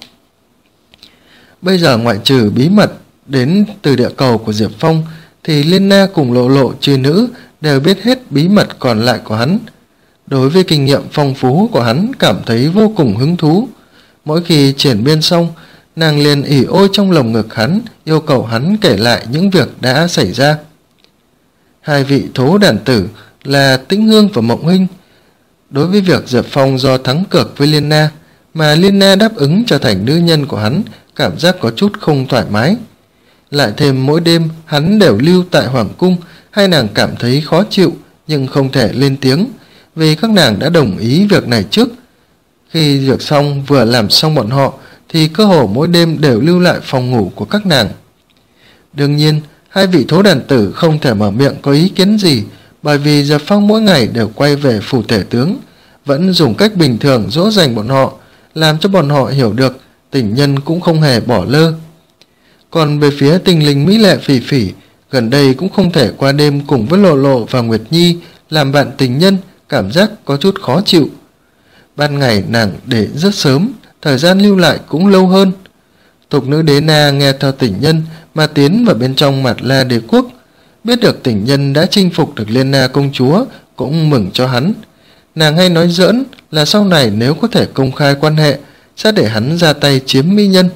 Bây giờ ngoại trừ bí mật đến từ địa cầu của Diệp Phong thì Liên Na cùng Lộ Lộ Trư Nữ đều biết hết bí mật còn lại của hắn. Đối với kinh nghiệm phong phú của hắn cảm thấy vô cùng hứng thú. Mỗi khi triển biên xong, nàng liền ỉ ôi trong lồng ngực hắn, yêu cầu hắn kể lại những việc đã xảy ra. Hai vị thố đàn tử là Tĩnh Hương và Mộng Hinh. Đối với việc Diệp Phong do thắng cược với Liên Na mà Liên Na đáp ứng trở thành nữ nhân của hắn, cảm giác có chút không thoải mái. Lại thêm mỗi đêm hắn đều lưu tại hoàng cung, hai nàng cảm thấy khó chịu nhưng không thể lên tiếng, vì các nàng đã đồng ý việc này trước. Khi việc xong vừa làm xong bọn họ thì cơ hồ mỗi đêm đều lưu lại phòng ngủ của các nàng. Đương nhiên hai vị thố đàn tử không thể mở miệng có ý kiến gì, bởi vì Diệp Phong mỗi ngày đều quay về phủ tể tướng, vẫn dùng cách bình thường dỗ dành bọn họ, làm cho bọn họ hiểu được tình nhân cũng không hề bỏ lơ. Còn về phía tình linh mỹ lệ Phỉ Phỉ, gần đây cũng không thể qua đêm cùng với Lộ Lộ và Nguyệt Nhi làm bạn tình nhân, cảm giác có chút khó chịu. Ban ngày nàng để rất sớm, thời gian lưu lại cũng lâu hơn. Tục nữ đế Na nghe theo tình nhân mà tiến vào bên trong Mạt La Đế quốc, biết được tình nhân đã chinh phục được Liên Na công chúa, cũng mừng cho hắn. Nàng hay nói giỡn là sau này nếu có thể công khai quan hệ, sẽ để hắn ra tay chiếm mỹ nhân.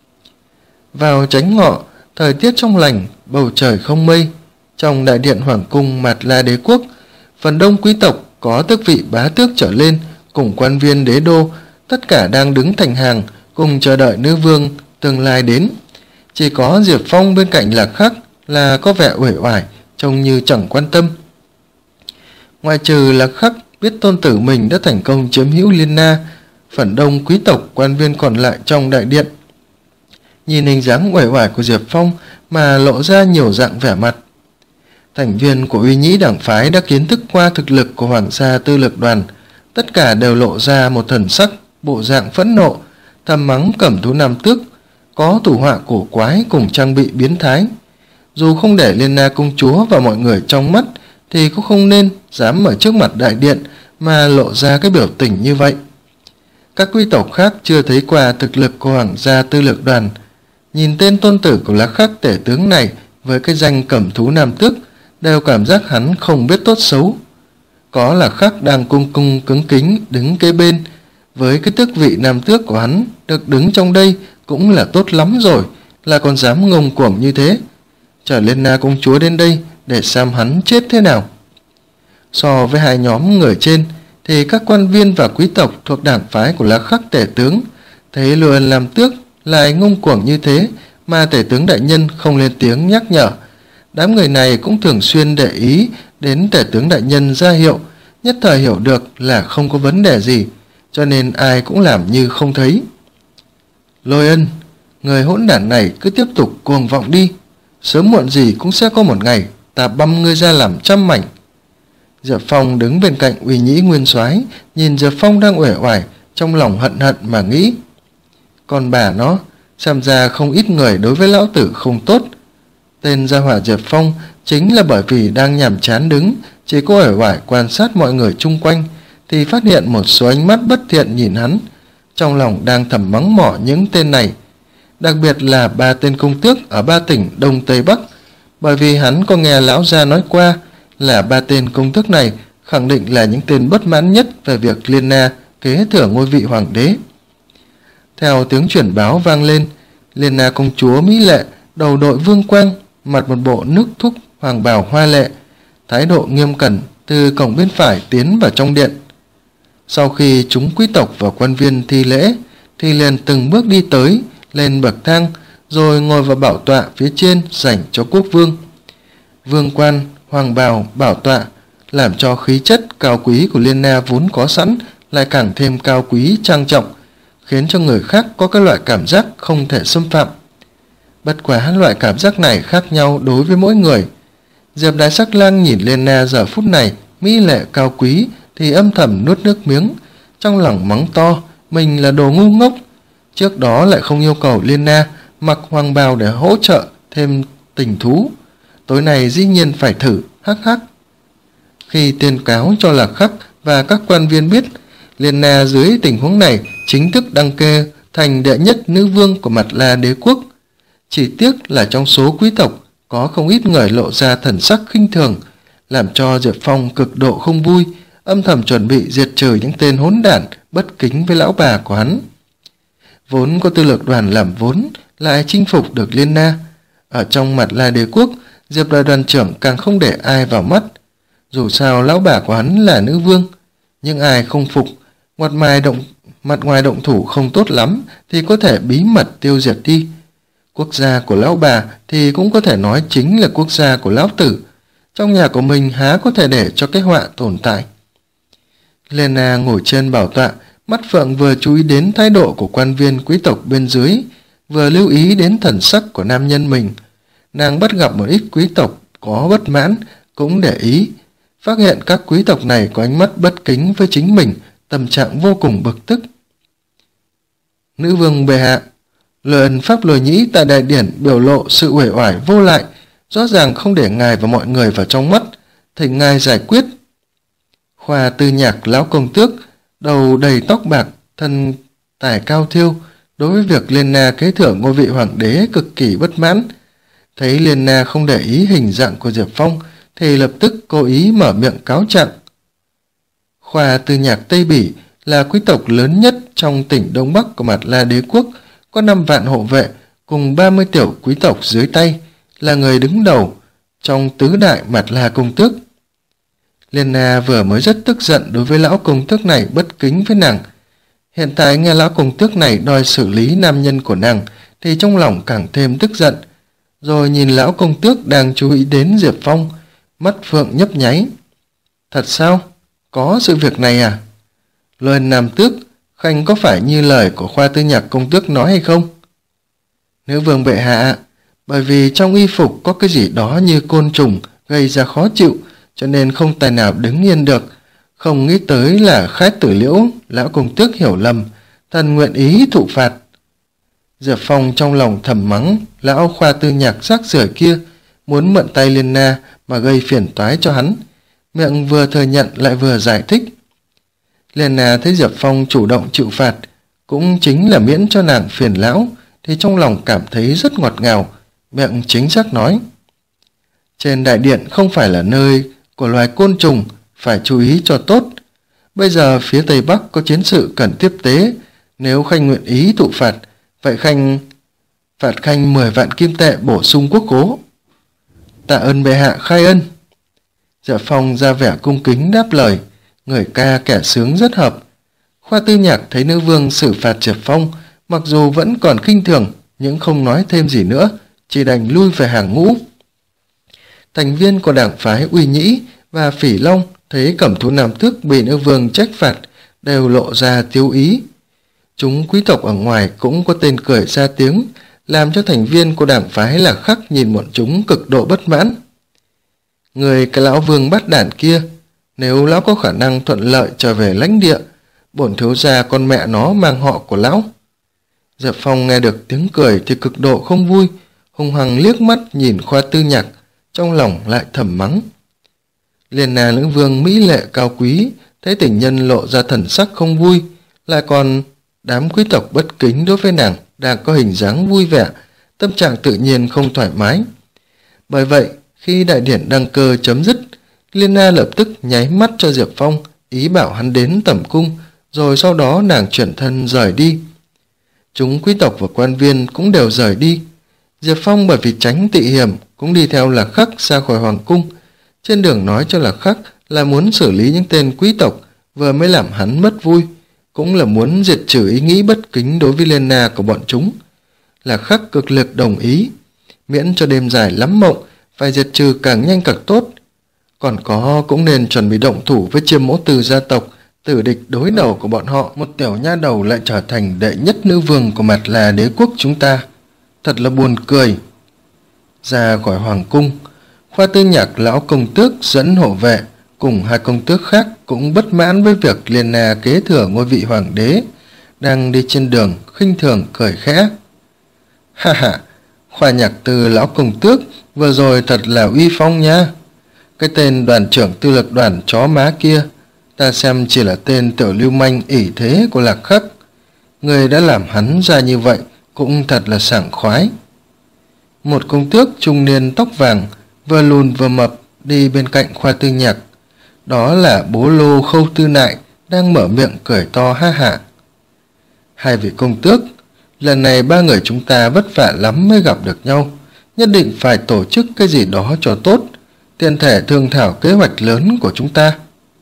Vào chánh ngọ, thời tiết trong lành, bầu trời không mây. Trong đại điện hoàng cung Mạt La Đế quốc, phần đông quý tộc có tước vị bá tước trở lên cùng quan viên đế đô, tất cả đang đứng thành hàng cùng chờ đợi nữ vương tương lai đến. Chỉ có Diệp Phong bên cạnh Lạc Khắc là có vẻ uể oải, trông như chẳng quan tâm. Ngoại trừ Lạc Khắc biết tôn tử mình đã thành công chiếm hữu Liên Na, phần đông quý tộc quan viên còn lại trong đại điện nhìn hình dáng uể oải của Diệp Phong mà lộ ra nhiều dạng vẻ mặt. Thành viên của Uy Nhĩ đảng phái đã kiến thức qua thực lực của Hoàng gia Tư Lược Đoàn, tất cả đều lộ ra một thần sắc bộ dạng phẫn nộ, thầm mắng Cẩm Thú Nam Tước có thủ họa cổ quái cùng trang bị biến thái. Dù không để Liên Na công chúa và mọi người trong mắt thì cũng không nên dám ở trước mặt đại điện mà lộ ra cái biểu tình như vậy. Các quý tộc khác chưa thấy qua thực lực của Hoàng gia Tư Lược Đoàn, nhìn tên tôn tử của Lạc Khắc tể tướng này với cái danh Cẩm Thú Nam Tước đều cảm giác hắn không biết tốt xấu. Có Lạc Khắc đang cung cung cứng kính đứng kế bên, với cái tước vị nam tước của hắn được đứng trong đây cũng là tốt lắm rồi, là còn dám ngông cuồng như thế. Chờ Liên Na công chúa đến đây để xem hắn chết thế nào. So với hai nhóm người trên thì các quan viên và quý tộc thuộc đảng phái của Lạc Khắc tể tướng thấy Lưu Ân làm tước lại ngông cuồng như thế mà tể tướng đại nhân không lên tiếng nhắc nhở. Đám người này cũng thường xuyên để ý đến tể tướng đại nhân ra hiệu, nhất thời hiểu được là không có vấn đề gì, cho nên ai cũng làm như không thấy. Lôi Ân, người hỗn đản này cứ tiếp tục cuồng vọng đi, sớm muộn gì cũng sẽ có một ngày ta băm ngươi ra làm trăm mảnh. Diệp Phong đứng bên cạnh Uy Nhĩ nguyên soái, nhìn Diệp Phong đang uể oải, trong lòng hận hận mà nghĩ, còn bà nó, xem ra không ít người đối với lão tử không tốt. Tên gia hỏa Diệp Phong chính là bởi vì đang nhàm chán đứng, chỉ có uể oải quan sát mọi người chung quanh, thì phát hiện một số ánh mắt bất thiện nhìn hắn, trong lòng đang thầm mắng mỏ những tên này, đặc biệt là ba tên công tước ở ba tỉnh Đông Tây Bắc, bởi vì hắn có nghe lão gia nói qua là ba tên công tước này khẳng định là những tên bất mãn nhất về việc Liên Na kế thừa ngôi vị hoàng đế. Theo tiếng chuyển báo vang lên, Liên Na công chúa mỹ lệ, đầu đội vương quang, mặc một bộ nước thúc hoàng bào hoa lệ, thái độ nghiêm cẩn từ cổng bên phải tiến vào trong điện. Sau khi chúng quý tộc và quan viên thi lễ thì liền từng bước đi tới lên bậc thang, rồi ngồi vào bảo tọa phía trên dành cho quốc vương. Vương quan, hoàng bào, bảo tọa làm cho khí chất cao quý của Liên Na vốn có sẵn lại càng thêm cao quý trang trọng, khiến cho người khác có cái loại cảm giác không thể xâm phạm. Bất quá loại cảm giác này khác nhau đối với mỗi người. Diệp Đại Sắc Lang nhìn Liên Na giờ phút này mỹ lệ cao quý thì âm thầm nuốt nước miếng, trong lòng mắng to mình là đồ ngu ngốc. Trước đó lại không yêu cầu Liên Na mặc hoàng bào để hỗ trợ thêm tình thú, tối nay dĩ nhiên phải thử, hắc hắc. Khi tuyên cáo cho Lạc Khắc và các quan viên biết Liên Na dưới tình huống này chính thức đăng kê thành đệ nhất nữ vương của Mặt La đế quốc, chỉ tiếc là trong số quý tộc có không ít người lộ ra thần sắc khinh thường, làm cho Diệp Phong cực độ không vui, âm thầm chuẩn bị diệt trừ những tên hỗn đản bất kính với lão bà của hắn. Vốn có Tư Lược Đoàn làm vốn, lại chinh phục được Liên Na. Ở trong Mặt La đế quốc, Diệp Đại đoàn trưởng càng không để ai vào mắt. Dù sao lão bà của hắn là nữ vương, nhưng ai không phục, mặt ngoài động, mặt ngoài động thủ không tốt lắm thì có thể bí mật tiêu diệt đi. Quốc gia của lão bà thì cũng có thể nói chính là quốc gia của lão tử. Trong nhà của mình há có thể để cho cái họa tồn tại. Lena ngồi trên bảo tọa, mắt phượng vừa chú ý đến thái độ của quan viên quý tộc bên dưới, vừa lưu ý đến thần sắc của nam nhân mình. Nàng bắt gặp một ít quý tộc có bất mãn, cũng để ý, phát hiện các quý tộc này có ánh mắt bất kính với chính mình, tâm trạng vô cùng bực tức. Nữ vương bệ hạ, lời ân pháp lồi nhĩ tại đại điển biểu lộ sự uể oải vô lại, rõ ràng không để ngài và mọi người vào trong mắt, thỉnh ngài giải quyết. Khoa Tư Nhạc lão công tước, đầu đầy tóc bạc, thân tài cao thiêu, đối với việc Liên Na kế thừa ngôi vị hoàng đế cực kỳ bất mãn. Thấy Liên Na không để ý hình dạng của Diệp Phong thì lập tức cố ý mở miệng cáo trạng. Khoa Tư Nhạc Tây Bỉ là quý tộc lớn nhất trong tỉnh Đông Bắc của Mặt La đế quốc, có năm vạn hộ vệ cùng ba mươi tiểu quý tộc dưới tay, là người đứng đầu trong tứ đại Mặt La công tước. Liên Na vừa mới rất tức giận đối với lão công tước này bất kính với nàng. Hiện tại nghe lão công tước này đòi xử lý nam nhân của nàng thì trong lòng càng thêm tức giận. Rồi nhìn lão công tước đang chú ý đến Diệp Phong, mắt phượng nhấp nháy. Thật sao? Có sự việc này à? Lời nam tước, khanh có phải như lời của Khoa Tư Nhạc công tước nói hay không? Nữ vương bệ hạ, bởi vì trong y phục có cái gì đó như côn trùng gây ra khó chịu, cho nên không tài nào đứng yên được. Không nghĩ tới là Khái Tử Liễu, lão công tước hiểu lầm, thần nguyện ý thụ phạt. Diệp Phong trong lòng thầm mắng lão Khoa Tư Nhạc rác rưởi kia, muốn mượn tay Liên Na mà gây phiền toái cho hắn, miệng vừa thừa nhận lại vừa giải thích. Liên Na thấy Diệp Phong chủ động chịu phạt, cũng chính là miễn cho nàng phiền lão, thì trong lòng cảm thấy rất ngọt ngào, miệng chính xác nói. Trên đại điện không phải là nơi của loài côn trùng, phải chú ý cho tốt. Bây giờ phía Tây Bắc có chiến sự cần tiếp tế, nếu khanh nguyện ý thụ phạt, vậy khanh phạt khanh mười vạn kim tệ bổ sung quốc khố. Tạ ơn bệ hạ khai ân. Diệp Phong ra vẻ cung kính đáp lời, người ca kẻ sướng rất hợp. Khoa Tư Nhạc thấy nữ vương xử phạt Diệp Phong, mặc dù vẫn còn khinh thường, nhưng không nói thêm gì nữa, chỉ đành lui về hàng ngũ. Thành viên của đảng phái Uy Nhĩ và Phỉ Long thấy Cẩm Thú Nam Tước bị nữ vương trách phạt, đều lộ ra tiêu ý. Chúng quý tộc ở ngoài cũng có tên cười ra tiếng, làm cho thành viên của đảng phái Lạc Khắc nhìn bọn chúng cực độ bất mãn. Người cái lão vương bắt đản kia, nếu lão có khả năng thuận lợi trở về lãnh địa, bổn thiếu gia con mẹ nó mang họ của lão. Diệp Phong nghe được tiếng cười thì cực độ không vui, hung hăng liếc mắt nhìn Khoa Tư Nhạc, trong lòng lại thầm mắng. Liên Na nữ vương mỹ lệ cao quý, thấy tình nhân lộ ra thần sắc không vui, lại còn đám quý tộc bất kính đối với nàng đang có hình dáng vui vẻ, tâm trạng tự nhiên không thoải mái. Bởi vậy, khi đại điển đăng cơ chấm dứt, Liên Na lập tức nháy mắt cho Diệp Phong, ý bảo hắn đến tẩm cung, rồi sau đó nàng chuyển thân rời đi. Chúng quý tộc và quan viên cũng đều rời đi. Diệp Phong bởi vì tránh tị hiểm cũng đi theo Lạc Khắc ra khỏi hoàng cung. Trên đường nói cho Lạc Khắc là muốn xử lý những tên quý tộc vừa mới làm hắn mất vui, cũng là muốn diệt trừ ý nghĩ bất kính đối với Liên Na của bọn chúng. Lạc Khắc cực lực đồng ý, miễn cho đêm dài lắm mộng, phải diệt trừ càng nhanh càng tốt. Còn có cũng nên chuẩn bị động thủ với Chiêm Mẫu Từ gia tộc, tử địch đối đầu của bọn họ. Một tiểu nha đầu lại trở thành đệ nhất nữ vương của Mạt Là đế quốc chúng ta, thật là buồn cười. Ra khỏi hoàng cung, Khoa Tư Nhạc lão công tước dẫn hộ vệ cùng hai công tước khác cũng bất mãn với việc Liên Na kế thừa ngôi vị hoàng đế, đang đi trên đường khinh thường cười khẽ. Ha ha, Khoa Nhạc Tư lão công tước vừa rồi thật là uy phong nha. Cái tên đoàn trưởng tư lực đoàn chó má kia, ta xem chỉ là tên tiểu lưu manh ỷ thế của Lạc Khắc. Người đã làm hắn ra như vậy cũng thật là sảng khoái. Một công tước trung niên tóc vàng, vừa lùn vừa mập đi bên cạnh Khoa Tư Nhạc. Đó là bố Lô Khâu Tư Nại, đang mở miệng cười to ha hả. Hai vị công tước, lần này ba người chúng ta vất vả lắm mới gặp được nhau, nhất định phải tổ chức cái gì đó cho tốt, tiện thể thương thảo kế hoạch lớn của chúng ta.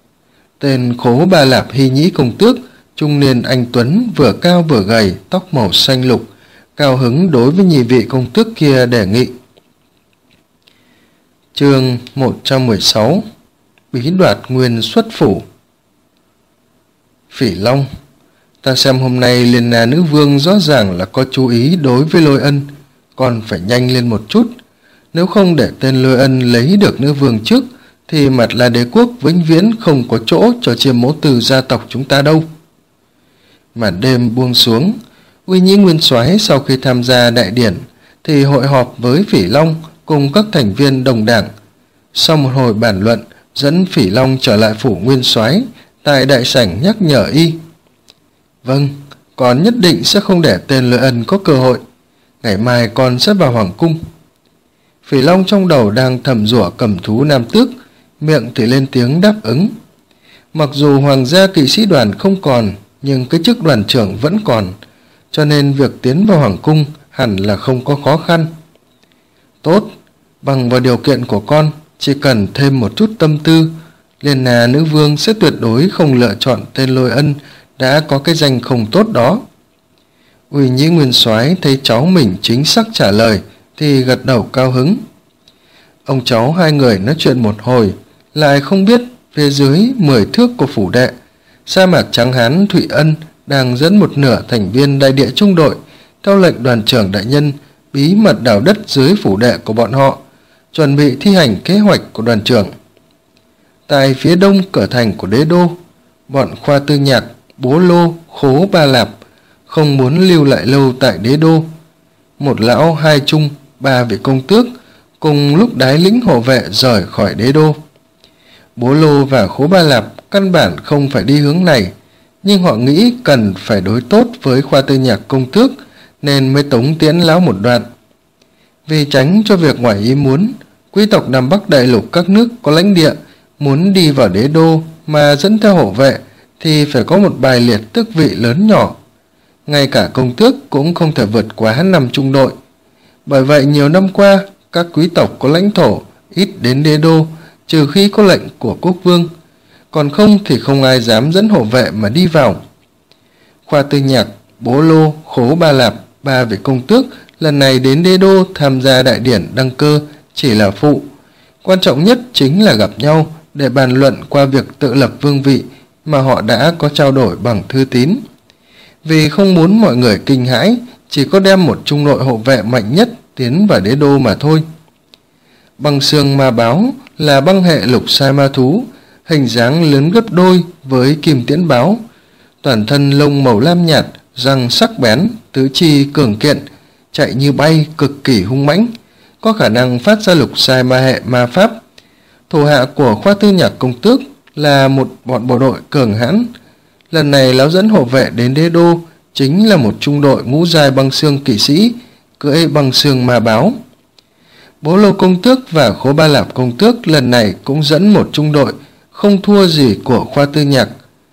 Tên Khố Ba Lạp Hy Nhĩ công tước, trung niên anh tuấn, vừa cao vừa gầy, tóc màu xanh lục, cao hứng đối với nhị vị công tước kia đề nghị. Chương một trăm mười sáu, bí đoạt nguyên xuất phủ. Phỉ Long, ta xem hôm nay Liên Na nữ vương rõ ràng là có chú ý đối với Lôi Ân, còn phải nhanh lên một chút. Nếu không để tên Lôi Ân lấy được nữ vương trước, thì Mạt La đế quốc vĩnh viễn không có chỗ cho Chiêm Mẫu Từ gia tộc chúng ta đâu. Màn đêm buông xuống, Uy Nhĩ nguyên soái sau khi tham gia đại điển thì hội họp với Phỉ Long cùng các thành viên đồng đảng. Sau một hồi bàn luận, dẫn Phỉ Long trở lại phủ nguyên soái, tại đại sảnh nhắc nhở y. Vâng, con nhất định sẽ không để tên Lôi Ân có cơ hội. Ngày mai con sẽ vào hoàng cung. Phỉ Long trong đầu đang thầm rủa Cẩm Thú Nam Tước, miệng thì lên tiếng đáp ứng. Mặc dù hoàng gia kỵ sĩ đoàn không còn, nhưng cái chức đoàn trưởng vẫn còn, cho nên việc tiến vào hoàng cung hẳn là không có khó khăn. Tốt, bằng vào điều kiện của con, chỉ cần thêm một chút tâm tư Liên Hà nữ vương sẽ tuyệt đối không lựa chọn tên Lôi Ân đã có cái danh không tốt đó. Uy Nhĩ Nguyên Soái thấy cháu mình chính xác trả lời thì gật đầu cao hứng. Ông cháu hai người nói chuyện một hồi, lại không biết phía dưới mười thước của phủ đệ, sa mạc trắng hán Thụy Ân đang dẫn một nửa thành viên đại địa trung đội theo lệnh đoàn trưởng đại nhân bí mật đào đất dưới phủ đệ của bọn họ, chuẩn bị thi hành kế hoạch của đoàn trưởng. Tại phía đông cửa thành của đế đô, bọn Khoa Tư Nhạc, Bố Lô, Khố Ba Lạp không muốn lưu lại lâu tại đế đô. Một lão hai trung, ba vị công tước cùng lúc đái lĩnh hộ vệ rời khỏi đế đô. Bố Lô và Khố Ba Lạp căn bản không phải đi hướng này, nhưng họ nghĩ cần phải đối tốt với Khoa Tư Nhạc công tước nên mới tống tiễn lão một đoạn. Vì tránh cho việc ngoài ý muốn, quý tộc Nam Bắc đại lục các nước có lãnh địa muốn đi vào đế đô mà dẫn theo hộ vệ thì phải có một bài liệt tước vị lớn nhỏ. Ngay cả công tước cũng không thể vượt quá năm trung đội. Bởi vậy nhiều năm qua, các quý tộc có lãnh thổ ít đến đế đô trừ khi có lệnh của quốc vương, còn không thì không ai dám dẫn hộ vệ mà đi vào. Khoa Tư Nhạc, Bố Lô, Khố Ba Lạp, ba vị công tước lần này đến đế đô tham gia đại điển đăng cơ chỉ là phụ. Quan trọng nhất chính là gặp nhau để bàn luận qua việc tự lập vương vị mà họ đã có trao đổi bằng thư tín. Vì không muốn mọi người kinh hãi, chỉ có đem một trung đội hộ vệ mạnh nhất tiến vào đế đô mà thôi. Băng xương ma báo là băng hệ lục sai ma thú, hình dáng lớn gấp đôi với kim tiễn báo, toàn thân lông màu lam nhạt, răng sắc bén, tứ chi cường kiện, chạy như bay, cực kỳ hung mãnh, có khả năng phát ra lục sai ma hệ ma pháp. Thủ hạ của Khoa Tư Nhạc công tước là một bọn bộ đội cường hãn. Lần này lão dẫn hộ vệ đến đế đô chính là một trung đội ngũ giai băng xương kỵ sĩ cưỡi băng xương ma báo. Bố Lô công tước và Khố Ba Lạp công tước lần này cũng dẫn một trung đội không thua gì của Khoa Tư Nhạc.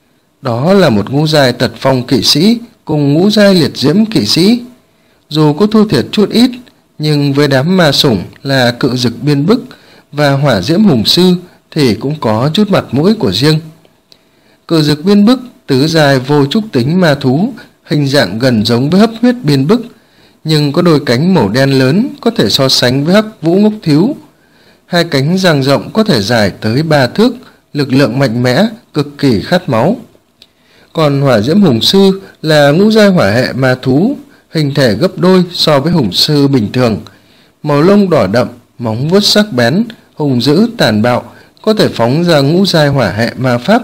Đó là một ngũ giai tật phong kỵ sĩ cùng ngũ giai liệt diễm kỵ sĩ. Dù có thua thiệt chút ít, nhưng với đám ma sủng là cự dực biên bức và hỏa diễm hùng sư thì cũng có chút mặt mũi của riêng. Cự dực biên bức tứ giai vô trúc tính ma thú, hình dạng gần giống với hấp huyết biên bức, nhưng có đôi cánh màu đen lớn có thể so sánh với hắc vũ ngốc thiếu. Hai cánh dang rộng có thể dài tới ba thước, lực lượng mạnh mẽ, cực kỳ khát máu. Còn hỏa diễm hùng sư là ngũ giai hỏa hệ ma thú, hình thể gấp đôi so với hùng sư bình thường, màu lông đỏ đậm, móng vuốt sắc bén, hung dữ tàn bạo, có thể phóng ra ngũ giai hỏa hệ ma pháp.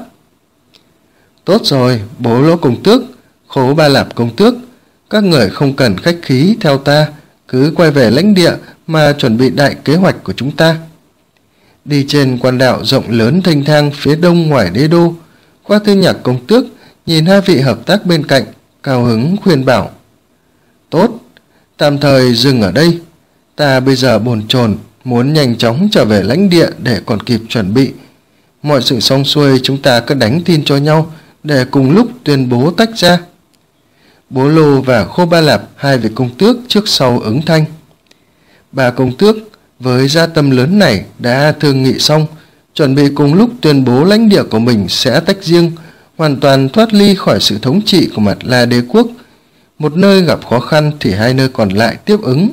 Tốt rồi, Bố Lô công tước, Khố Ba Lạp công tước, các người không cần khách khí theo ta, cứ quay về lãnh địa mà chuẩn bị đại kế hoạch của chúng ta. Đi trên quan đạo rộng lớn thênh thang phía đông ngoài đế đô, Khoa Tư Nhạc công tước nhìn hai vị hợp tác bên cạnh, cao hứng khuyên bảo. Tốt, tạm thời dừng ở đây, ta bây giờ bồn chồn muốn nhanh chóng trở về lãnh địa để còn kịp chuẩn bị. Mọi sự xong xuôi chúng ta cứ đánh tin cho nhau để cùng lúc tuyên bố tách ra. Bố Lô và Khô Ba Lạp, hai vị công tước trước sau ứng thanh. Ba công tước với gia tâm lớn này đã thương nghị xong, chuẩn bị cùng lúc tuyên bố lãnh địa của mình sẽ tách riêng, hoàn toàn thoát ly khỏi sự thống trị của Mạt La đế quốc. Một nơi gặp khó khăn thì hai nơi còn lại tiếp ứng.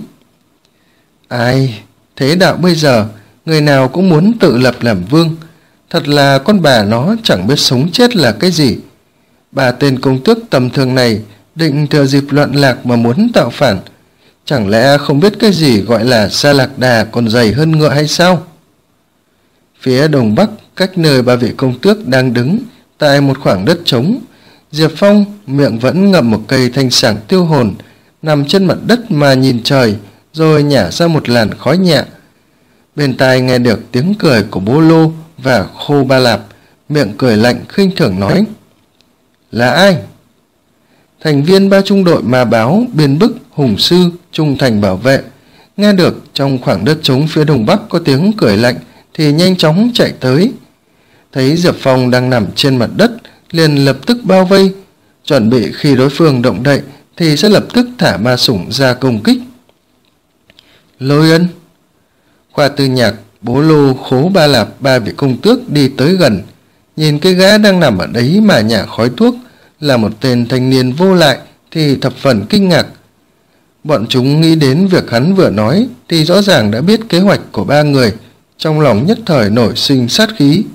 Ai, thế đạo bây giờ, người nào cũng muốn tự lập làm vương. Thật là con bà nó chẳng biết sống chết là cái gì. Bà tên công tước tầm thường này định thừa dịp loạn lạc mà muốn tạo phản. Chẳng lẽ không biết cái gì gọi là sa lạc đà còn dày hơn ngựa hay sao? Phía đông bắc, cách nơi ba vị công tước đang đứng, tại một khoảng đất trống, Diệp Phong miệng vẫn ngậm một cây thanh sảng tiêu hồn, nằm trên mặt đất mà nhìn trời, rồi nhả ra một làn khói nhẹ. Bên tai nghe được tiếng cười của Bố Lô và Khô Ba Lạp, miệng cười lạnh khinh thường nói. Là ai? Thành viên ba trung đội ma báo, biên bức, hùng sư, trung thành bảo vệ, nghe được trong khoảng đất trống phía đông bắc có tiếng cười lạnh thì nhanh chóng chạy tới. Thấy Diệp Phong đang nằm trên mặt đất, liền lập tức bao vây, chuẩn bị khi đối phương động đậy thì sẽ lập tức thả ma sủng ra công kích. Lôi Ân. Khoa Tư Nhạc, Bố Lô, Khố Ba Lạp, ba vị công tước đi tới gần, nhìn cái gã đang nằm ở đấy mà nhả khói thuốc là một tên thanh niên vô lại thì thập phần kinh ngạc. Bọn chúng nghĩ đến việc hắn vừa nói thì rõ ràng đã biết kế hoạch của ba người, trong lòng nhất thời nổi sinh sát khí.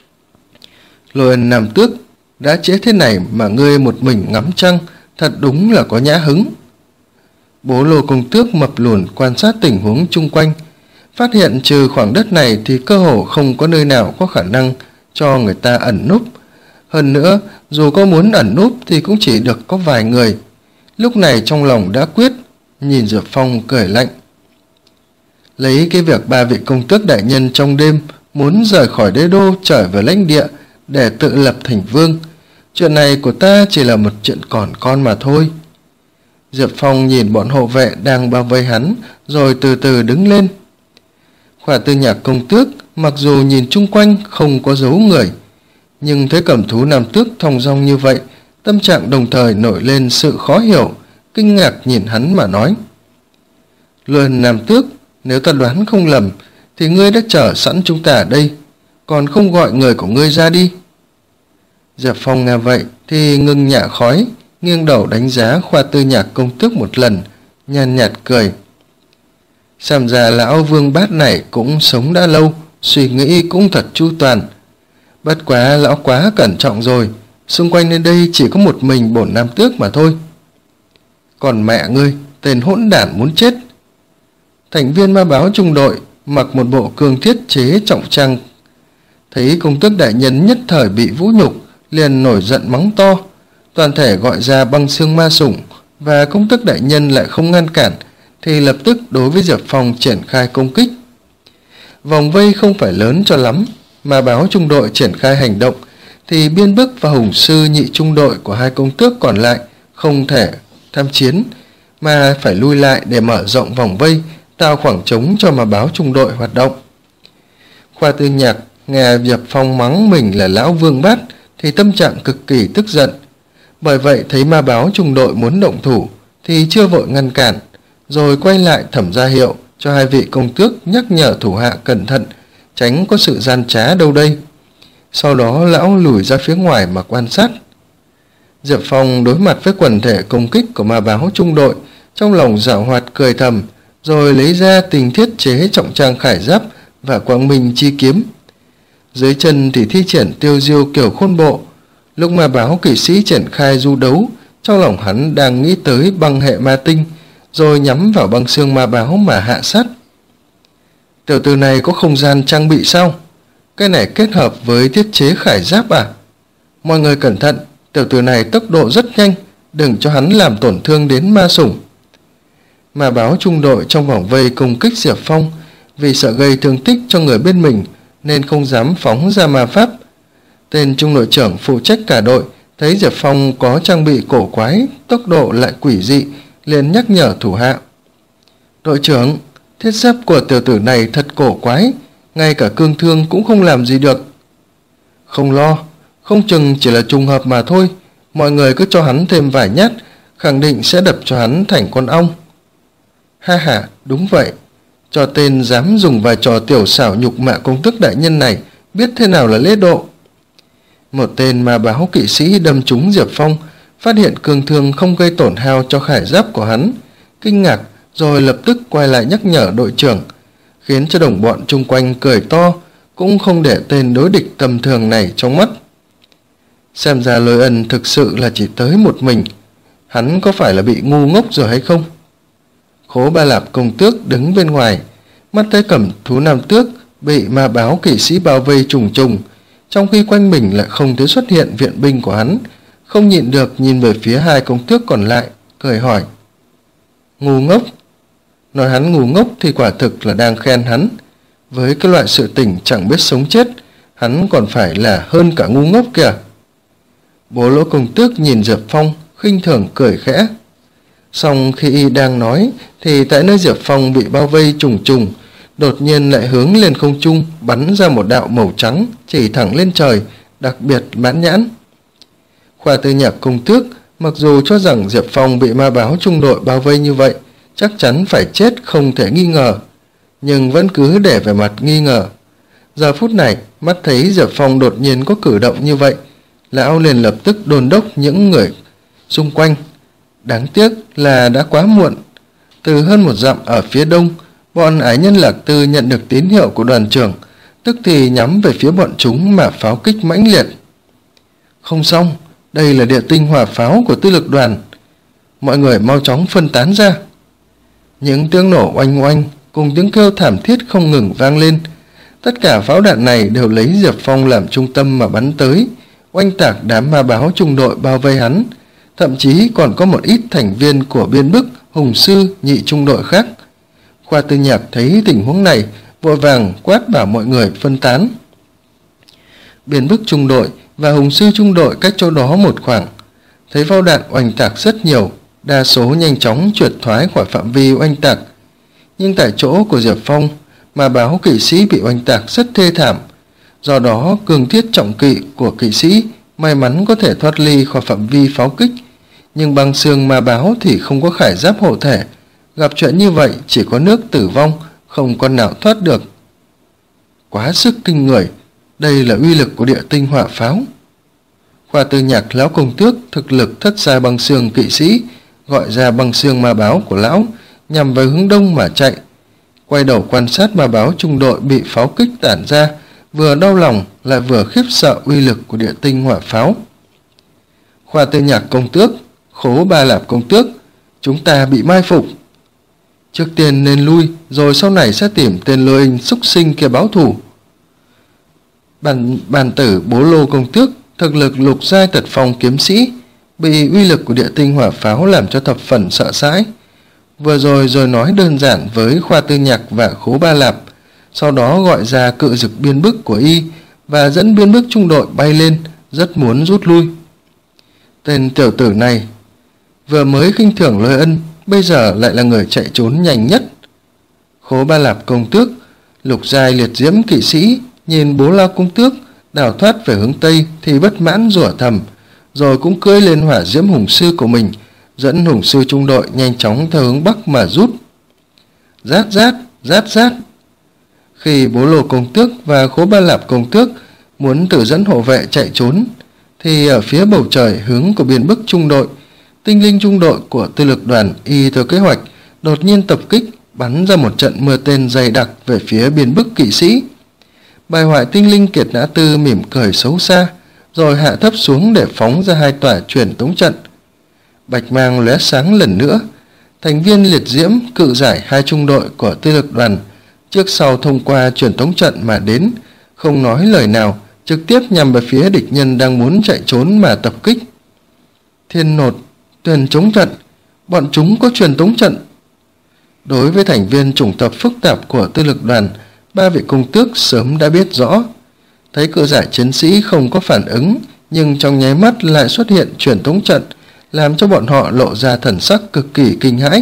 Lôi Ân Nam Tước, đã trễ thế này mà ngươi một mình ngắm trăng, thật đúng là có nhã hứng. Bố Lô công tước mập lùn quan sát tình huống chung quanh, phát hiện trừ khoảng đất này thì cơ hồ không có nơi nào có khả năng cho người ta ẩn núp. Hơn nữa, dù có muốn ẩn núp thì cũng chỉ được có vài người. Lúc này trong lòng đã quyết, nhìn Diệp Phong cười lạnh. Lấy cái việc ba vị công tước đại nhân trong đêm muốn rời khỏi đế đô trở về lãnh địa để tự lập thành vương, chuyện này của ta chỉ là một chuyện còn con mà thôi. Diệp Phong nhìn bọn hộ vệ đang bao vây hắn, rồi từ từ đứng lên. Khỏa Tư Nhạc công tước mặc dù nhìn chung quanh không có dấu người, nhưng thấy Cẩm Thú Nam Tước thong dong như vậy, tâm trạng đồng thời nổi lên sự khó hiểu, kinh ngạc nhìn hắn mà nói. Lôi Ân Nam Tước, nếu ta đoán không lầm thì ngươi đã chờ sẵn chúng ta ở đây, còn không gọi người của ngươi ra đi. Diệp Phong nghe vậy thì ngừng nhả khói, nghiêng đầu đánh giá Khỏa Tư Nhạc công tước một lần, nhàn nhạt cười. Xem ra lão vương bát này cũng sống đã lâu, suy nghĩ cũng thật chu toàn. Bất quá lão quá cẩn trọng rồi, xung quanh nơi đây chỉ có một mình bổn Nam Tước mà thôi. Còn mẹ ngươi, tên hỗn đản muốn chết. Thành viên ma báo trung đội mặc một bộ cương thiết chế trọng trang, thấy công tước đại nhân nhất thời bị vũ nhục, liền nổi giận mắng to, toàn thể gọi ra băng xương ma sủng, và công tước đại nhân lại không ngăn cản, thì lập tức đối với Diệp Phong triển khai công kích. Vòng vây không phải lớn cho lắm, mà báo trung đội triển khai hành động thì Biên Bức và Hùng Sư nhị trung đội của hai công tước còn lại không thể tham chiến, mà phải lui lại để mở rộng vòng vây, tạo khoảng trống cho mà báo trung đội hoạt động. Khỏa Tư Nhạc nghe Diệp Phong mắng mình là lão vương bát thì tâm trạng cực kỳ tức giận, bởi vậy thấy ma báo trung đội muốn động thủ thì chưa vội ngăn cản, rồi quay lại thẩm ra hiệu cho hai vị công tước nhắc nhở thủ hạ cẩn thận, tránh có sự gian trá đâu đây. Sau đó lão lùi ra phía ngoài mà quan sát. Diệp Phong đối mặt với quần thể công kích của ma báo trung đội, trong lòng giảo hoạt cười thầm, rồi lấy ra tình thiết chế trọng trang khải giáp và quang minh chi kiếm. Dưới chân thì thi triển tiêu diêu kiểu khôn bộ. Lúc ma báo kỵ sĩ triển khai du đấu, trong lòng hắn đang nghĩ tới băng hệ ma tinh, rồi nhắm vào băng xương ma báo mà hạ sát. Tiểu tử này có không gian trang bị sao? Cái này kết hợp với thiết chế khải giáp à? Mọi người cẩn thận, tiểu tử này tốc độ rất nhanh, đừng cho hắn làm tổn thương đến ma sủng. Ma báo trung đội trong vòng vây công kích Diệp Phong, vì sợ gây thương tích cho người bên mình nên không dám phóng ra ma pháp. Tên trung đội trưởng phụ trách cả đội thấy Diệp Phong có trang bị cổ quái, tốc độ lại quỷ dị, liền nhắc nhở thủ hạ. Đội trưởng, thiết giáp của tiểu tử này thật cổ quái, ngay cả cương thương cũng không làm gì được. Không lo, không chừng chỉ là trùng hợp mà thôi, mọi người cứ cho hắn thêm vài nhát, khẳng định sẽ đập cho hắn thành con ong. Ha ha, đúng vậy, cho tên dám dùng vài trò tiểu xảo nhục mạ công tước đại nhân này biết thế nào là lễ độ. Một tên ma báo kỵ sĩ đâm trúng Diệp Phong, phát hiện cương thương không gây tổn hao cho khải giáp của hắn, kinh ngạc rồi lập tức quay lại nhắc nhở đội trưởng, khiến cho đồng bọn chung quanh cười to, cũng không để tên đối địch tầm thường này trong mắt. Xem ra Lôi Ân thực sự là chỉ tới một mình, hắn có phải là bị ngu ngốc rồi hay không? Khố Ba Lạp công tước đứng bên ngoài, mắt thấy Cẩm Thú Nam Tước bị ma báo kỵ sĩ bao vây trùng trùng, trong khi quanh mình lại không thấy xuất hiện viện binh của hắn, không nhịn được nhìn về phía hai công tước còn lại, cười hỏi. Ngu ngốc? Nói hắn ngu ngốc thì quả thực là đang khen hắn. Với cái loại sự tình chẳng biết sống chết, hắn còn phải là hơn cả ngu ngốc kìa. Bố Lỗ công tước nhìn Diệp Phong, khinh thường cười khẽ. Xong khi y đang nói thì tại nơi Diệp Phong bị bao vây trùng trùng, đột nhiên lại hướng lên không trung bắn ra một đạo màu trắng chỉ thẳng lên trời, đặc biệt mãn nhãn. Khỏa Tư Nhạc công tước mặc dù cho rằng Diệp Phong bị ma báo trung đội bao vây như vậy chắc chắn phải chết không thể nghi ngờ, nhưng vẫn cứ để vẻ mặt nghi ngờ. Giờ phút này, mắt thấy Diệp Phong đột nhiên có cử động như vậy, lão liền lập tức đôn đốc những người xung quanh. Đáng tiếc là đã quá muộn. Từ hơn một dặm ở phía đông, bọn ải nhân Lạc Tư nhận được tín hiệu của đoàn trưởng, tức thì nhắm về phía bọn chúng mà pháo kích mãnh liệt. Không xong, đây là địa tinh hỏa pháo của tư lực đoàn. Mọi người mau chóng phân tán ra. Những tiếng nổ oanh oanh cùng tiếng kêu thảm thiết không ngừng vang lên. Tất cả pháo đạn này đều lấy Diệp Phong làm trung tâm mà bắn tới, oanh tạc đám ma báo trung đội bao vây hắn. Thậm chí còn có một ít thành viên của Biên Bức, Hùng Sư, nhị trung đội khác. Khoa Tư Nhạc thấy tình huống này, vội vàng quát bảo mọi người phân tán. Biên Bức trung đội và Hùng Sư trung đội cách chỗ đó một khoảng. Thấy pháo đạn oanh tạc rất nhiều, đa số nhanh chóng trượt thoái khỏi phạm vi oanh tạc. Nhưng tại chỗ của Diệp Phong, mà báo kỵ sĩ bị oanh tạc rất thê thảm. Do đó, cường thiết trọng kỵ của kỵ sĩ may mắn có thể thoát ly khỏi phạm vi pháo kích. Nhưng băng xương ma báo thì không có khải giáp hộ thể. Gặp chuyện như vậy chỉ có nước tử vong, không con nào thoát được. Quá sức kinh người, đây là uy lực của địa tinh hỏa pháo. Khoa Tư Nhạc lão công tước thực lực thất gia băng xương kỵ sĩ, gọi ra băng xương ma báo của lão, nhằm vào hướng đông mà chạy. Quay đầu quan sát ma báo trung đội bị pháo kích tản ra, vừa đau lòng lại vừa khiếp sợ uy lực của địa tinh hỏa pháo. Khoa Tư Nhạc công tước, Khố Ba Lạp công tước, chúng ta bị mai phục. Trước tiên nên lui, rồi sau này sẽ tìm tên lôi hình xúc sinh kia báo thù. Bàn, bàn tử Bố Lô công tước, thực lực lục giai tật phong kiếm sĩ, bị uy lực của địa tinh hỏa pháo làm cho thập phần sợ hãi. Vừa rồi rồi nói đơn giản với Khoa Tư Nhạc và Khố Ba Lạp, sau đó gọi ra cự dực Biên Bức của y và dẫn Biên Bức trung đội bay lên, rất muốn rút lui. Tên tiểu tử này vừa mới khinh thường Lôi Ân, bây giờ lại là người chạy trốn nhanh nhất. Khố Ba Lạp công tước, lục giai liệt diễm kỵ sĩ, nhìn Bố Lao công tước đào thoát về hướng tây thì bất mãn rủa thầm, rồi cũng cưỡi lên hỏa diễm hùng sư của mình, dẫn hùng sư trung đội nhanh chóng theo hướng bắc mà rút. Rát rát, rát rát. Khi Bố Lô công tước và Khố Ba Lạp công tước muốn tự dẫn hộ vệ chạy trốn, thì ở phía bầu trời hướng của Biên Bức trung đội, tinh linh trung đội của tư lực đoàn y theo kế hoạch đột nhiên tập kích, bắn ra một trận mưa tên dày đặc về phía Biên Bức kỵ sĩ. Bài hoại tinh linh Kiệt Nã Tư mỉm cười xấu xa, rồi hạ thấp xuống để phóng ra hai tòa truyền tống trận. Bạch mang lóe sáng lần nữa, thành viên liệt diễm cự giải hai trung đội của tư lực đoàn trước sau thông qua truyền tống trận mà đến, không nói lời nào, trực tiếp nhằm về phía địch nhân đang muốn chạy trốn mà tập kích. Thiên nột, truyền tống trận, bọn chúng có truyền tống trận. Đối với thành viên chủng tộc phức tạp của tư lực đoàn, ba vị công tước sớm đã biết rõ. Thấy cự giải chiến sĩ không có phản ứng, nhưng trong nháy mắt lại xuất hiện truyền tống trận, làm cho bọn họ lộ ra thần sắc cực kỳ kinh hãi.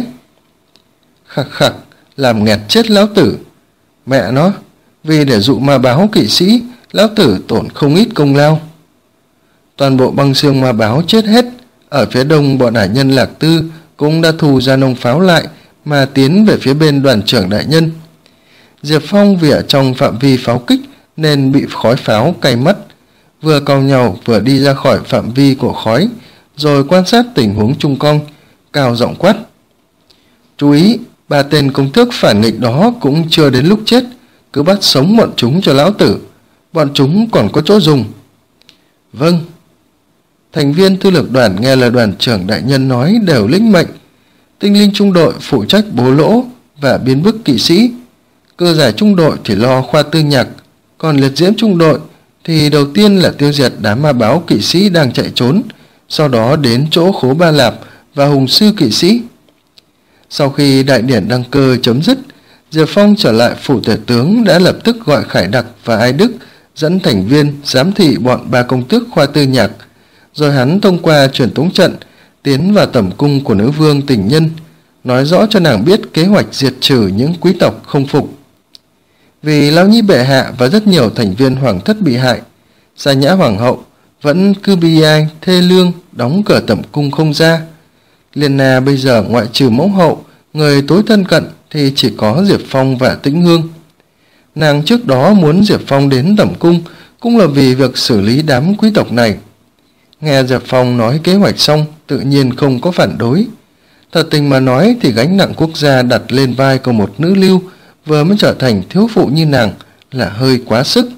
Khặc khặc, làm nghẹt chết lão tử. Mẹ nó, vì để dụ ma báo kỵ sĩ, lão tử tổn không ít công lao. Toàn bộ băng xương ma báo chết hết. Ở phía đông, bọn ải nhân Lạc Tư cũng đã thu ra nông pháo lại mà tiến về phía bên đoàn trưởng đại nhân. Diệp Phong vì ở trong phạm vi pháo kích nên bị khói pháo cay mắt, vừa cau nhàu vừa đi ra khỏi phạm vi của khói, rồi quan sát tình huống chung quanh, cao giọng quát: chú ý, ba tên công tước phản nghịch đó cũng chưa đến lúc chết, cứ bắt sống bọn chúng cho lão tử, bọn chúng còn có chỗ dùng. Vâng. Thành viên tư lực đoàn nghe lời đoàn trưởng đại nhân nói đều lĩnh mệnh. Tinh linh trung đội phụ trách Bố Lỗ và Biên Bức kỵ sĩ, cơ giải trung đội thì lo Khoa Tư Nhạc, còn liệt diễm trung đội thì đầu tiên là tiêu diệt đám ma báo kỵ sĩ đang chạy trốn, sau đó đến chỗ Khố Ba Lạp và Hùng Sư kỵ sĩ. Sau khi đại điển đăng cơ chấm dứt, Diệp Phong trở lại phủ tể tướng đã lập tức gọi Khải Đặc và Ai Đức dẫn thành viên giám thị bọn ba công tước Khoa Tư Nhạc, rồi hắn thông qua truyền tống trận tiến vào tẩm cung của nữ vương Tình Nhân, nói rõ cho nàng biết kế hoạch diệt trừ những quý tộc không phục. Vì Lão Nhi bệ hạ và rất nhiều thành viên hoàng thất bị hại, Sa Nhã hoàng hậu vẫn cứ bi ai thê lương đóng cửa tẩm cung không ra. Liên Na bây giờ ngoại trừ mẫu hậu, người tối thân cận thì chỉ có Diệp Phong và Tĩnh Hương. Nàng trước đó muốn Diệp Phong đến tẩm cung cũng là vì việc xử lý đám quý tộc này. Nghe Diệp Phong nói kế hoạch xong, tự nhiên không có phản đối. Thật tình mà nói thì gánh nặng quốc gia đặt lên vai của một nữ lưu vừa mới trở thành thiếu phụ như nàng là hơi quá sức.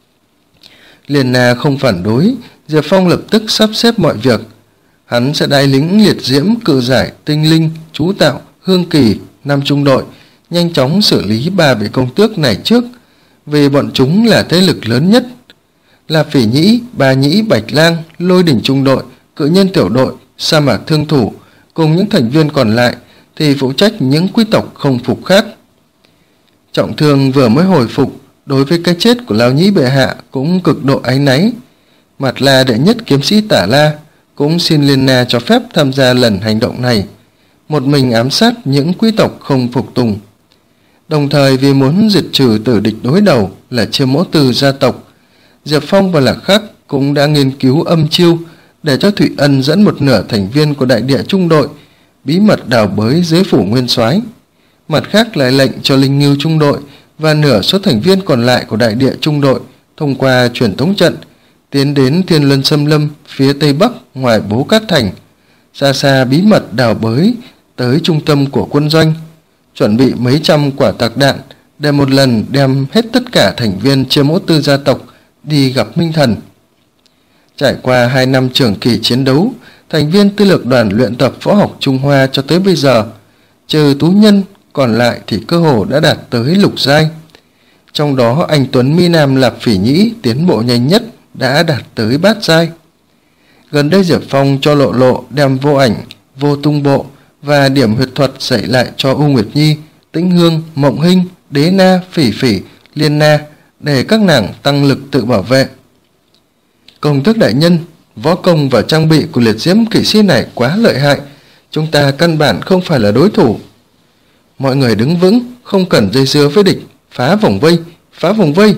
Liên Na không phản đối, Diệp Phong lập tức sắp xếp mọi việc. Hắn sẽ đại lính liệt diễm, cự giải, tinh linh, chú tạo, hương kỳ, năm trung đội, nhanh chóng xử lý ba vị công tước này trước, vì bọn chúng là thế lực lớn nhất. Là Phỉ Nhĩ, Ba Nhĩ, Bạch Lang, Lôi Đỉnh trung đội, Cự Nhân tiểu đội, Sa Mạc thương thủ cùng những thành viên còn lại thì phụ trách những quý tộc không phục khác. Trọng Thương vừa mới hồi phục, đối với cái chết của Lão Nhĩ bệ hạ cũng cực độ áy náy. Mặt La đệ nhất kiếm sĩ Tả La cũng xin Liên Na cho phép tham gia lần hành động này, một mình ám sát những quý tộc không phục tùng. Đồng thời vì muốn diệt trừ tử địch đối đầu là Chiêm Mỗ Từ gia tộc, Diệp Phong và Lạc Khắc cũng đã nghiên cứu âm chiêu để cho Thụy Ân dẫn một nửa thành viên của đại địa trung đội bí mật đào bới dưới phủ nguyên soái. Mặt khác lại lệnh cho Linh Ngưu trung đội và nửa số thành viên còn lại của đại địa trung đội thông qua truyền tống trận tiến đến Thiên Luân Xâm Lâm phía tây bắc ngoài Bố Cát Thành, xa xa bí mật đào bới tới trung tâm của quân doanh, chuẩn bị mấy trăm quả tạc đạn để một lần đem hết tất cả thành viên Chiêm Mỗ Tư gia tộc đi gặp Minh Thần. Trải qua hai năm trường kỳ chiến đấu, thành viên tư lược đoàn luyện tập võ học Trung Hoa cho tới bây giờ, trừ Tú Nhân còn lại thì cơ hồ đã đạt tới lục giai. Trong đó anh Tuấn Mi Nam Lạp Phỉ Nhĩ tiến bộ nhanh nhất, đã đạt tới bát giai. Gần đây Diệp Phong cho Lộ Lộ đem vô ảnh, vô tung bộ và điểm huyệt thuật dạy lại cho U Nguyệt Nhi, Tĩnh Hương, Mộng Hinh, Đế Na, Phỉ Phỉ, Liên Na để các nàng tăng lực tự bảo vệ. Công tước đại nhân, võ công và trang bị của liệt diễm kỵ sĩ này quá lợi hại, chúng ta căn bản không phải là đối thủ. Mọi người đứng vững, không cần dây dưa với địch, phá vòng vây, phá vòng vây.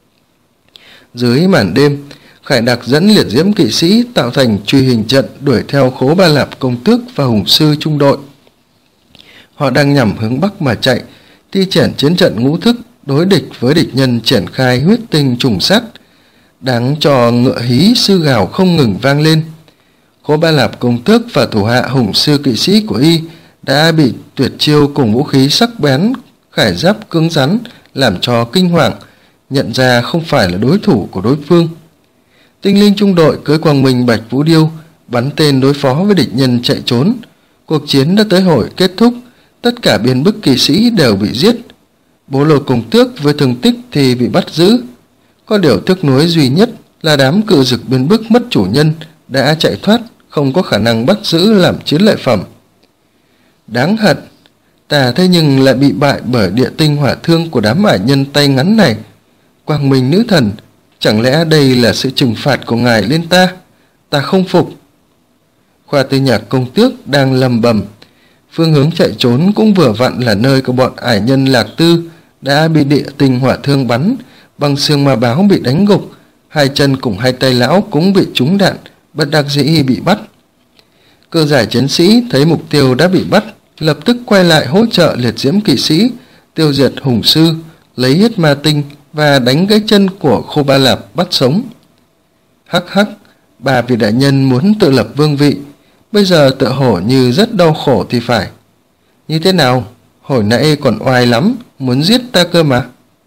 Dưới màn đêm, Khải Đặc dẫn liệt diễm kỵ sĩ tạo thành truy hình trận đuổi theo Khố Ba Lạp công tước và hùng sư trung đội. Họ đang nhằm hướng bắc mà chạy, thi triển chiến trận ngũ thức đối địch với địch nhân triển khai huyết tinh trùng sát, đáng cho ngựa hí sư gào không ngừng vang lên. Khố Ba Lạp công tước và thủ hạ hùng sư kỵ sĩ của y đã bị tuyệt chiêu cùng vũ khí sắc bén, khải giáp cứng rắn làm cho kinh hoàng, nhận ra không phải là đối thủ của đối phương. Tinh linh trung đội cưỡi Quang Minh Bạch Vũ Điêu bắn tên đối phó với địch nhân chạy trốn. Cuộc chiến đã tới hồi kết thúc, tất cả biên bức kỵ sĩ đều bị giết. Bố Lô công tước với thương tích thì bị bắt giữ. Có điều tiếc nuối duy nhất là đám cự dực biên bức mất chủ nhân đã chạy thoát, không có khả năng bắt giữ làm chiến lợi phẩm. Đáng hận, ta thế nhưng lại bị bại bởi địa tinh hỏa thương của đám ải nhân tay ngắn này. Quang Minh nữ thần, chẳng lẽ đây là sự trừng phạt của ngài lên ta? Ta không phục. Khoa Tư Nhạc công tước đang lầm bầm. Phương hướng chạy trốn cũng vừa vặn là nơi của bọn ải nhân Lạc Tư đã bị địa tinh hỏa thương bắn, bằng xương ma báo bị đánh gục, hai chân cùng hai tay lão cũng bị trúng đạn, bất đắc dĩ bị bắt. Cơ giải chiến sĩ thấy mục tiêu đã bị bắt, lập tức quay lại hỗ trợ liệt diễm kỵ sĩ tiêu diệt hùng sư, lấy hết ma tinh và đánh gãy chân của Khô Ba Lạp bắt sống. Hắc hắc, bà vị đại nhân muốn tự lập vương vị, bây giờ tựa hổ như rất đau khổ thì phải. Như thế nào, hồi nãy còn oai lắm, muốn giết ta cơ mà.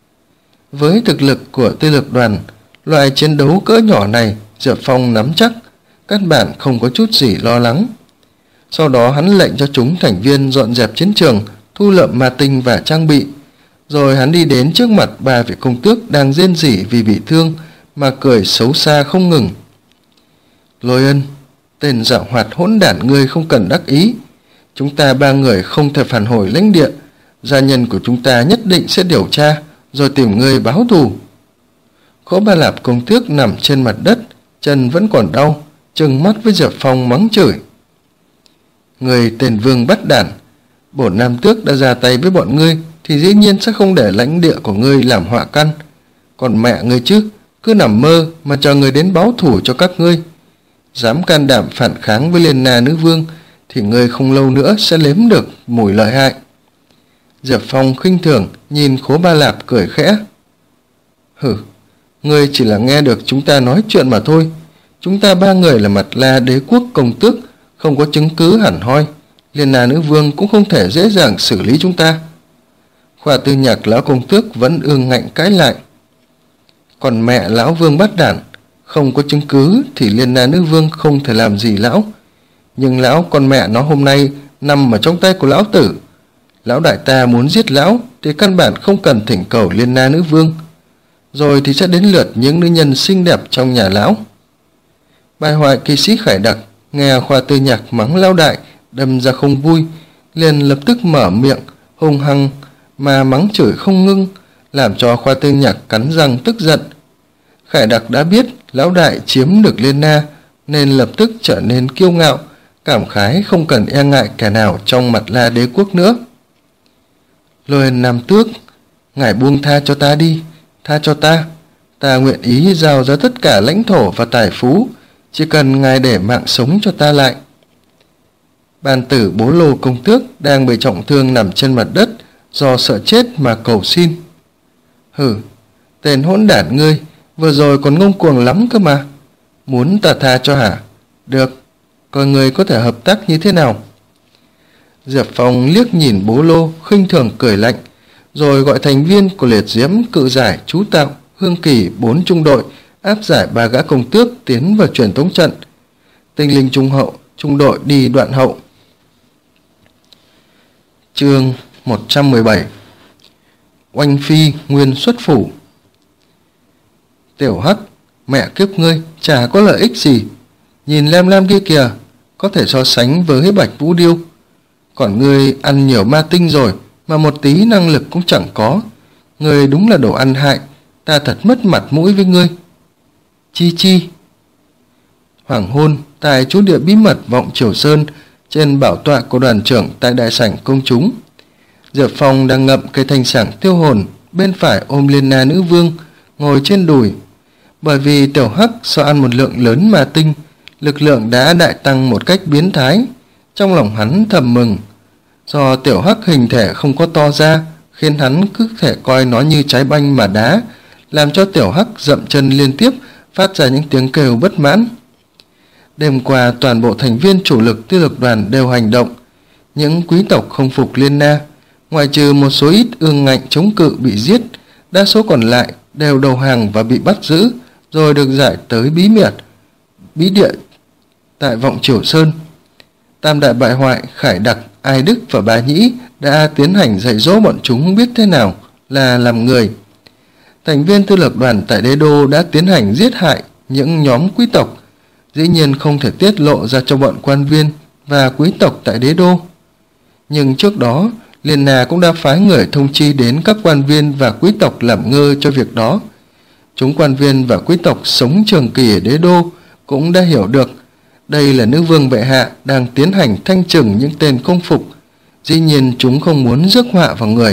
Với thực lực của tư lược đoàn, loại chiến đấu cỡ nhỏ này Diệp Phong nắm chắc, căn bản không có chút gì lo lắng. Sau đó hắn lệnh cho chúng thành viên dọn dẹp chiến trường, thu lượm ma tinh và trang bị. Rồi hắn đi đến trước mặt ba vị công tước đang rên rỉ vì bị thương mà cười xấu xa không ngừng. Lôi Ân, tên giảo hoạt hỗn đản ngươi không cần đắc ý. Chúng ta ba người không thể phản hồi lãnh địa. Gia nhân của chúng ta nhất định sẽ điều tra, rồi tìm ngươi báo thù. Khố Ba Lạp công tước nằm trên mặt đất, chân vẫn còn đau, trừng mắt với Diệp Phong mắng chửi. Người tên vương bắt đản, bổn nam tước đã ra tay với bọn ngươi thì dĩ nhiên sẽ không để lãnh địa của ngươi làm họa căn. Còn mẹ ngươi chứ, cứ nằm mơ mà chờ người đến báo thù cho các ngươi. Dám can đảm phản kháng với Liên Na nữ vương thì ngươi không lâu nữa sẽ nếm được mùi lợi hại. Diệp Phong khinh thường nhìn Khố Ba Lạp cười khẽ. Hử, ngươi chỉ là nghe được chúng ta nói chuyện mà thôi. Chúng ta ba người là Mạt La đế quốc công tước, không có chứng cứ hẳn hoi. Liên Na nữ vương cũng không thể dễ dàng xử lý chúng ta. Khoa Tư Nhạc lão công tước vẫn ương ngạnh cãi lại. Còn mẹ lão vương bắt đản, không có chứng cứ thì Liên Na nữ vương không thể làm gì lão. Nhưng lão con mẹ nó hôm nay nằm ở trong tay của lão tử. Lão đại ta muốn giết lão thì căn bản không cần thỉnh cầu Liên Na nữ vương. Rồi thì sẽ đến lượt những nữ nhân xinh đẹp trong nhà lão. Bài hoại kỳ sĩ Khải Đặc nghe Khoa Tư Nhạc mắng lão đại đâm ra không vui, liền lập tức mở miệng hung hăng mà mắng chửi không ngưng, làm cho Khoa Tư Nhạc cắn răng tức giận. Khải Đặc đã biết lão đại chiếm được Liên Na nên lập tức trở nên kiêu ngạo, cảm khái không cần e ngại kẻ nào trong Mạt La đế quốc nữa. Lôi Nam Tước, ngài buông tha cho ta đi, tha cho ta, ta nguyện ý giao ra tất cả lãnh thổ và tài phú, chỉ cần ngài để mạng sống cho ta lại. Bàn tử Bố Lô công tước đang bị trọng thương nằm trên mặt đất do sợ chết mà cầu xin. Hử, tên hỗn đản ngươi, vừa rồi còn ngông cuồng lắm cơ mà. Muốn ta tha cho hả? Được, coi ngươi có thể hợp tác như thế nào. Diệp Phong liếc nhìn Bố Lô khinh thường cười lạnh, rồi gọi thành viên của Liệt Diễm, Cự Giải, Chú Tạo, Hương Kỳ bốn trung đội áp giải ba gã công tước tiến vào truyền tống trận. Tinh linh trung hậu trung đội đi đoạn hậu. Chương một trăm mười bảy. Oanh phi nguyên xuất phủ. Tiểu Hắc, mẹ kiếp ngươi, chả có lợi ích gì. Nhìn Lam Lam kia kìa, có thể so sánh với Bạch Vũ Điêu. Còn ngươi ăn nhiều ma tinh rồi mà một tí năng lực cũng chẳng có. Ngươi đúng là đồ ăn hại, ta thật mất mặt mũi với ngươi. Chi chi. Hoàng hôn tại chú địa bí mật Vọng Triều Sơn, trên bảo tọa của đoàn trưởng tại đại sảnh công chúng. Diệp Phong đang ngậm cây thanh sảng tiêu hồn, bên phải ôm Liên Na nữ vương ngồi trên đùi. Bởi vì Tiểu Hắc so ăn một lượng lớn ma tinh, lực lượng đã đại tăng một cách biến thái. Trong lòng hắn thầm mừng. Do Tiểu Hắc hình thể không có to ra, khiến hắn cứ thể coi nó như trái banh mà đá, làm cho Tiểu Hắc dậm chân liên tiếp, phát ra những tiếng kêu bất mãn. Đêm qua toàn bộ thành viên chủ lực Tiêu Lực đoàn đều hành động. Những quý tộc không phục Liên Na, ngoại trừ một số ít ương ngạnh chống cự bị giết, đa số còn lại đều đầu hàng và bị bắt giữ, rồi được giải tới bí mật bí địa tại Vọng Triều Sơn. Tam đại bại hoại Khải Đặc, Ai Đức và Bá Nhĩ đã tiến hành dạy dỗ bọn chúng biết thế nào là làm người. Thành viên Tư Lực đoàn tại Đế Đô đã tiến hành giết hại những nhóm quý tộc, dĩ nhiên không thể tiết lộ ra cho bọn quan viên và quý tộc tại Đế Đô. Nhưng trước đó, Liên Na cũng đã phái người thông chi đến các quan viên và quý tộc làm ngơ cho việc đó. Chúng quan viên và quý tộc sống trường kỳ ở Đế Đô cũng đã hiểu được đây là nữ vương bệ hạ đang tiến hành thanh trừng những tên không phục, dĩ nhiên chúng không muốn rước họa vào người.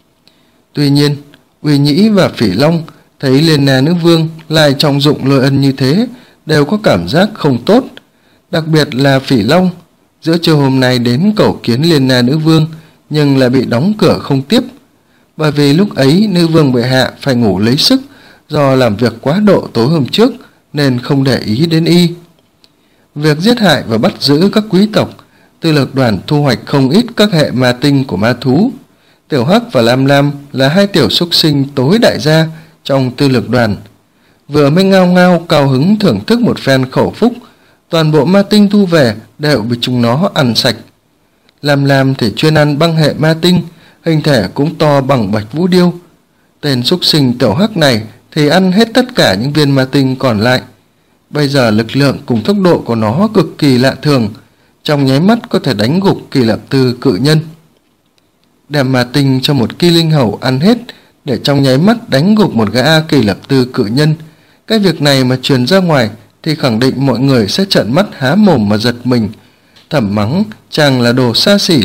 Tuy nhiên, Uy Nhĩ và Phỉ Long thấy Liên Na nữ vương lại trọng dụng Lôi Ân như thế, đều có cảm giác không tốt. Đặc biệt là Phỉ Long, giữa trưa hôm nay đến cầu kiến Liên Na nữ vương, nhưng lại bị đóng cửa không tiếp. Bởi vì lúc ấy nữ vương bệ hạ phải ngủ lấy sức, do làm việc quá độ tối hôm trước nên không để ý đến y. Việc giết hại và bắt giữ các quý tộc, Tư Lực đoàn thu hoạch không ít các hệ ma tinh của ma thú. Tiểu Hắc và Lam Lam là hai tiểu súc sinh tối đại gia trong Tư Lực đoàn. Vừa mới ngao ngao cao hứng thưởng thức một phen khẩu phúc, toàn bộ ma tinh thu về đều bị chúng nó ăn sạch. Lam Lam thì chuyên ăn băng hệ ma tinh, hình thể cũng to bằng Bạch Vũ Điêu. Tên súc sinh Tiểu Hắc này thì ăn hết tất cả những viên ma tinh còn lại. Bây giờ lực lượng cùng tốc độ của nó cực kỳ lạ thường, trong nháy mắt có thể đánh gục Kỳ Lập Tư cự nhân. Đem ma tinh cho một Kỳ Linh Hầu ăn hết để trong nháy mắt đánh gục một gã Kỳ Lập Tư cự nhân. Cái việc này mà truyền ra ngoài thì khẳng định mọi người sẽ trợn mắt há mồm mà giật mình, thầm mắng chàng là đồ xa xỉ.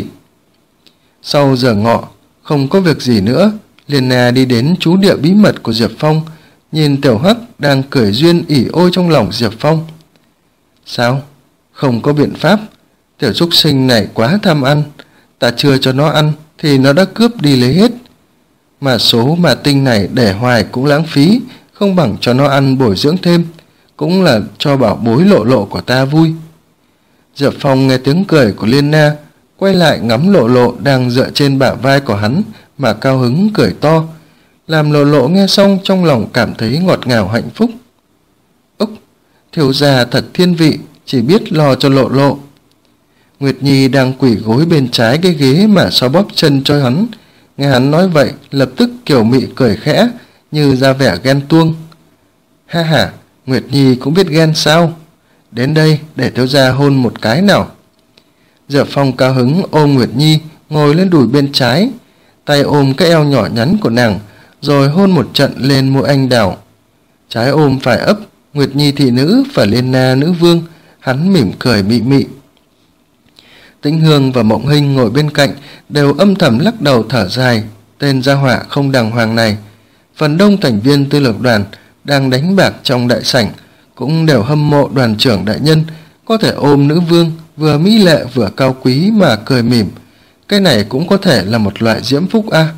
Sau giờ ngọ, không có việc gì nữa, Liên Na đi đến trú địa bí mật của Diệp Phong, nhìn Tiểu Hắc đang cười duyên ỉ ôi trong lòng Diệp Phong. Sao? Không có biện pháp, tiểu súc sinh này quá tham ăn, ta chưa cho nó ăn thì nó đã cướp đi lấy hết. Mà số mà tinh này để hoài cũng lãng phí, không bằng cho nó ăn bồi dưỡng thêm, cũng là cho bảo bối Lộ Lộ của ta vui. Diệp Phong nghe tiếng cười của Liên Na, quay lại ngắm Lộ Lộ đang dựa trên bả vai của hắn mà cao hứng cười to, làm Lộ Lộ nghe xong trong lòng cảm thấy ngọt ngào hạnh phúc. Úc, thiếu gia thật thiên vị, chỉ biết lo cho Lộ Lộ. Nguyệt Nhi đang quỳ gối bên trái cái ghế mà xoa bóp chân cho hắn, nghe hắn nói vậy lập tức kiều mị cười khẽ như ra vẻ ghen tuông. Ha ha, Nguyệt Nhi cũng biết ghen sao? Đến đây để thiếu gia hôn một cái nào. Diệp Phong cao hứng ôm Nguyệt Nhi ngồi lên đùi bên trái, tay ôm cái eo nhỏ nhắn của nàng, rồi hôn một trận lên môi anh đào. Trái ôm phải ấp, Nguyệt Nhi thị nữ và Liên Na nữ vương, hắn mỉm cười mị mị. Tĩnh Hương và Mộng Hinh ngồi bên cạnh đều âm thầm lắc đầu thở dài, tên gia họa không đàng hoàng này. Phần đông thành viên tư lược đoàn đang đánh bạc trong đại sảnh cũng đều hâm mộ đoàn trưởng đại nhân có thể ôm nữ vương vừa mỹ lệ vừa cao quý mà cười mỉm. Cái này cũng có thể là một loại diễm phúc a. À.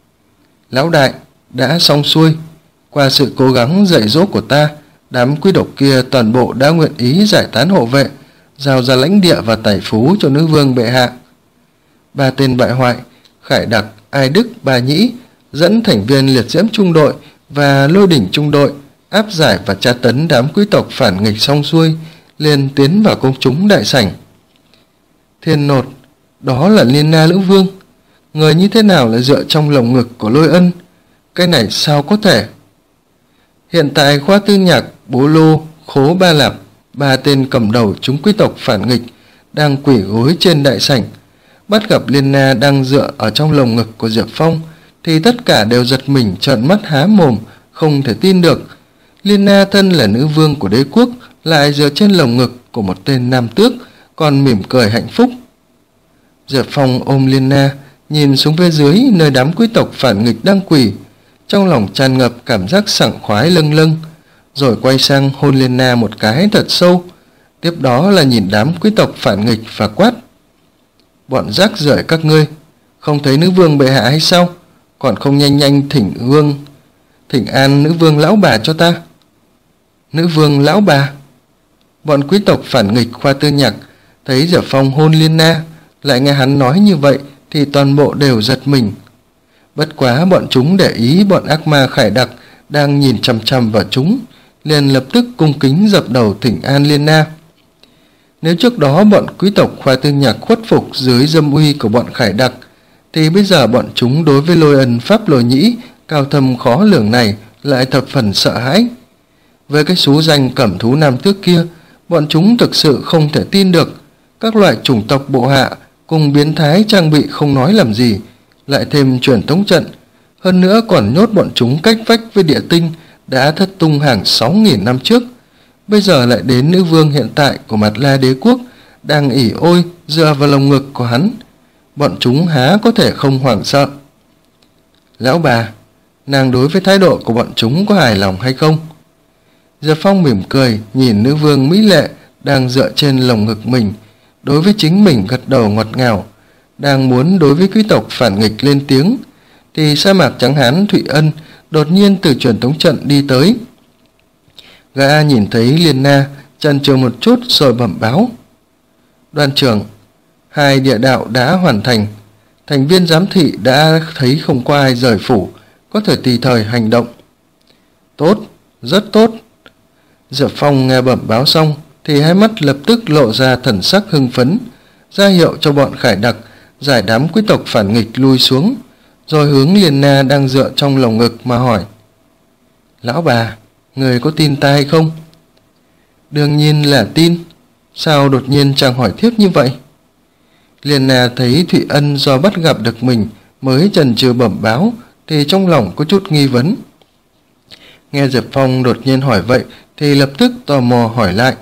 Lão đại, đã xong xuôi. Qua sự cố gắng dạy dỗ của ta, đám quý độc kia toàn bộ đã nguyện ý giải tán hộ vệ, giao ra lãnh địa và tài phú cho nữ vương bệ hạ. Ba tên bại hoại, Khải Đặc, Ai Đức, Bà Nhĩ dẫn thành viên liệt diễm trung đội và lôi đỉnh trung đội áp giải và tra tấn đám quý tộc phản nghịch xong xuôi, liền tiến vào công chúng đại sảnh. Thiên nột, đó là Liên Na nữ vương. Người như thế nào lại dựa trong lồng ngực của Lôi Ân? Cái này sao có thể? Hiện tại Khoa Tư Nhạc, Bố Lô, Khố Ba Lạp, ba tên cầm đầu chúng quý tộc phản nghịch đang quỳ gối trên đại sảnh, bắt gặp Liên Na đang dựa ở trong lồng ngực của Diệp Phong thì tất cả đều giật mình trợn mắt há mồm, không thể tin được. Liên Na thân là nữ vương của đế quốc lại dựa trên lồng ngực của một tên nam tước, còn mỉm cười hạnh phúc. Diệp Phong ôm Liên Na, nhìn xuống phía dưới nơi đám quý tộc phản nghịch đang quỳ, trong lòng tràn ngập cảm giác sảng khoái lâng lâng, rồi quay sang hôn Liên Na một cái thật sâu. Tiếp đó là nhìn đám quý tộc phản nghịch và quát: bọn rác rưởi các ngươi, không thấy nữ vương bệ hạ hay sao? Còn không nhanh nhanh thỉnh vương thỉnh an nữ vương lão bà cho ta. Nữ vương lão bà? Bọn quý tộc phản nghịch Khoa Tư Nhạc thấy Diệp Phong hôn Liên Na, lại nghe hắn nói như vậy thì toàn bộ đều giật mình. Bất quá bọn chúng để ý bọn ác ma Khải Đặc đang nhìn chằm chằm vào chúng, liền lập tức cung kính dập đầu thỉnh an Liên Na. Nếu trước đó bọn quý tộc Khoa Tư Nhạc khuất phục dưới dâm uy của bọn Khải Đặc, thì bây giờ bọn chúng đối với Lôi Ân Pháp Lôi Nhĩ cao thâm khó lường này lại thập phần sợ hãi. Với cái số danh cẩm thú nam tước kia, bọn chúng thực sự không thể tin được. Các loại chủng tộc bộ hạ cùng biến thái trang bị không nói làm gì, lại thêm truyền tống trận, hơn nữa còn nhốt bọn chúng cách vách với địa tinh đã thất tung hàng sáu nghìn năm trước. Bây giờ lại đến nữ vương hiện tại của Mạt La đế quốc đang ỉ ôi dựa vào lồng ngực của hắn, bọn chúng há có thể không hoảng sợ. Lão bà, nàng đối với thái độ của bọn chúng có hài lòng hay không? Diệp Phong mỉm cười nhìn nữ vương mỹ lệ đang dựa trên lồng ngực mình, đối với chính mình gật đầu ngọt ngào. Đang muốn đối với quý tộc phản nghịch lên tiếng thì sa mạc trắng hán Thụy Ân đột nhiên từ truyền tống trận đi tới. Gã nhìn thấy Liên Na, chần chừ một chút rồi bẩm báo: đoàn trưởng, hai địa đạo đã hoàn thành, thành viên giám thị đã thấy không có ai rời phủ, có thể tùy thời hành động. Tốt, rất tốt. Diệp Phong nghe bẩm báo xong thì hai mắt lập tức lộ ra thần sắc hưng phấn, ra hiệu cho bọn Khải Đặc giải đám quý tộc phản nghịch lui xuống, rồi hướng Liên Na đang dựa trong lồng ngực mà hỏi: lão bà, người có tin ta hay không? Đương nhiên là tin. Sao đột nhiên chàng hỏi tiếp như vậy? Liên Na thấy Thụy Ân do bắt gặp được mình mới chần chừ bẩm báo thì trong lòng có chút nghi vấn. Nghe Diệp Phong đột nhiên hỏi vậy thì lập tức tò mò hỏi lại: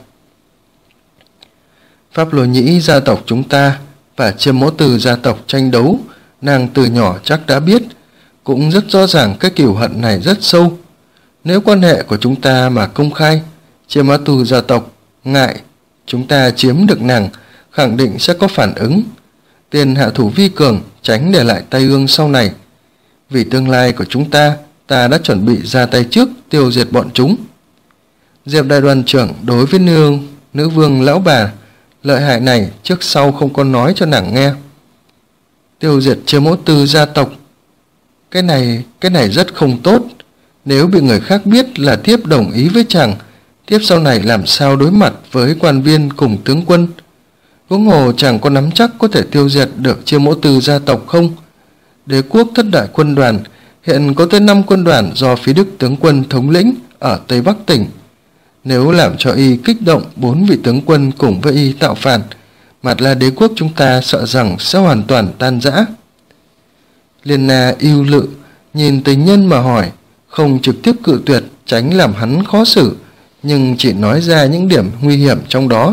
Pháp Lôi Nhĩ gia tộc chúng ta và Chiêm Mỗ Từ gia tộc tranh đấu, nàng từ nhỏ chắc đã biết, cũng rất rõ ràng cái cừu hận này rất sâu. Nếu quan hệ của chúng ta mà công khai, Chiêm Mỗ Từ gia tộc ngại chúng ta chiếm được nàng, khẳng định sẽ có phản ứng. Tiền hạ thủ vi cường tránh để lại tai ương sau này. Vì tương lai của chúng ta, ta đã chuẩn bị ra tay trước tiêu diệt bọn chúng. Diệp đại đoàn trưởng đối với nương nữ vương lão bà lợi hại này trước sau không có nói cho nàng nghe. Tiêu diệt Chiêu Mẫu Tư gia tộc, cái này cái này rất không tốt. Nếu bị người khác biết là thiếp đồng ý với chàng, thiếp sau này làm sao đối mặt với quan viên cùng tướng quân? Huống hồ chàng có nắm chắc có thể tiêu diệt được Chiêu Mẫu Tư gia tộc không? Đế quốc thất đại quân đoàn hiện có tới năm quân đoàn do Phí Đức tướng quân thống lĩnh ở Tây Bắc tỉnh. Nếu làm cho y kích động bốn vị tướng quân cùng với y tạo phản, Mạt La đế quốc chúng ta sợ rằng sẽ hoàn toàn tan rã. Liên Na ưu lự nhìn tình nhân mà hỏi, không trực tiếp cự tuyệt tránh làm hắn khó xử, nhưng chỉ nói ra những điểm nguy hiểm trong đó.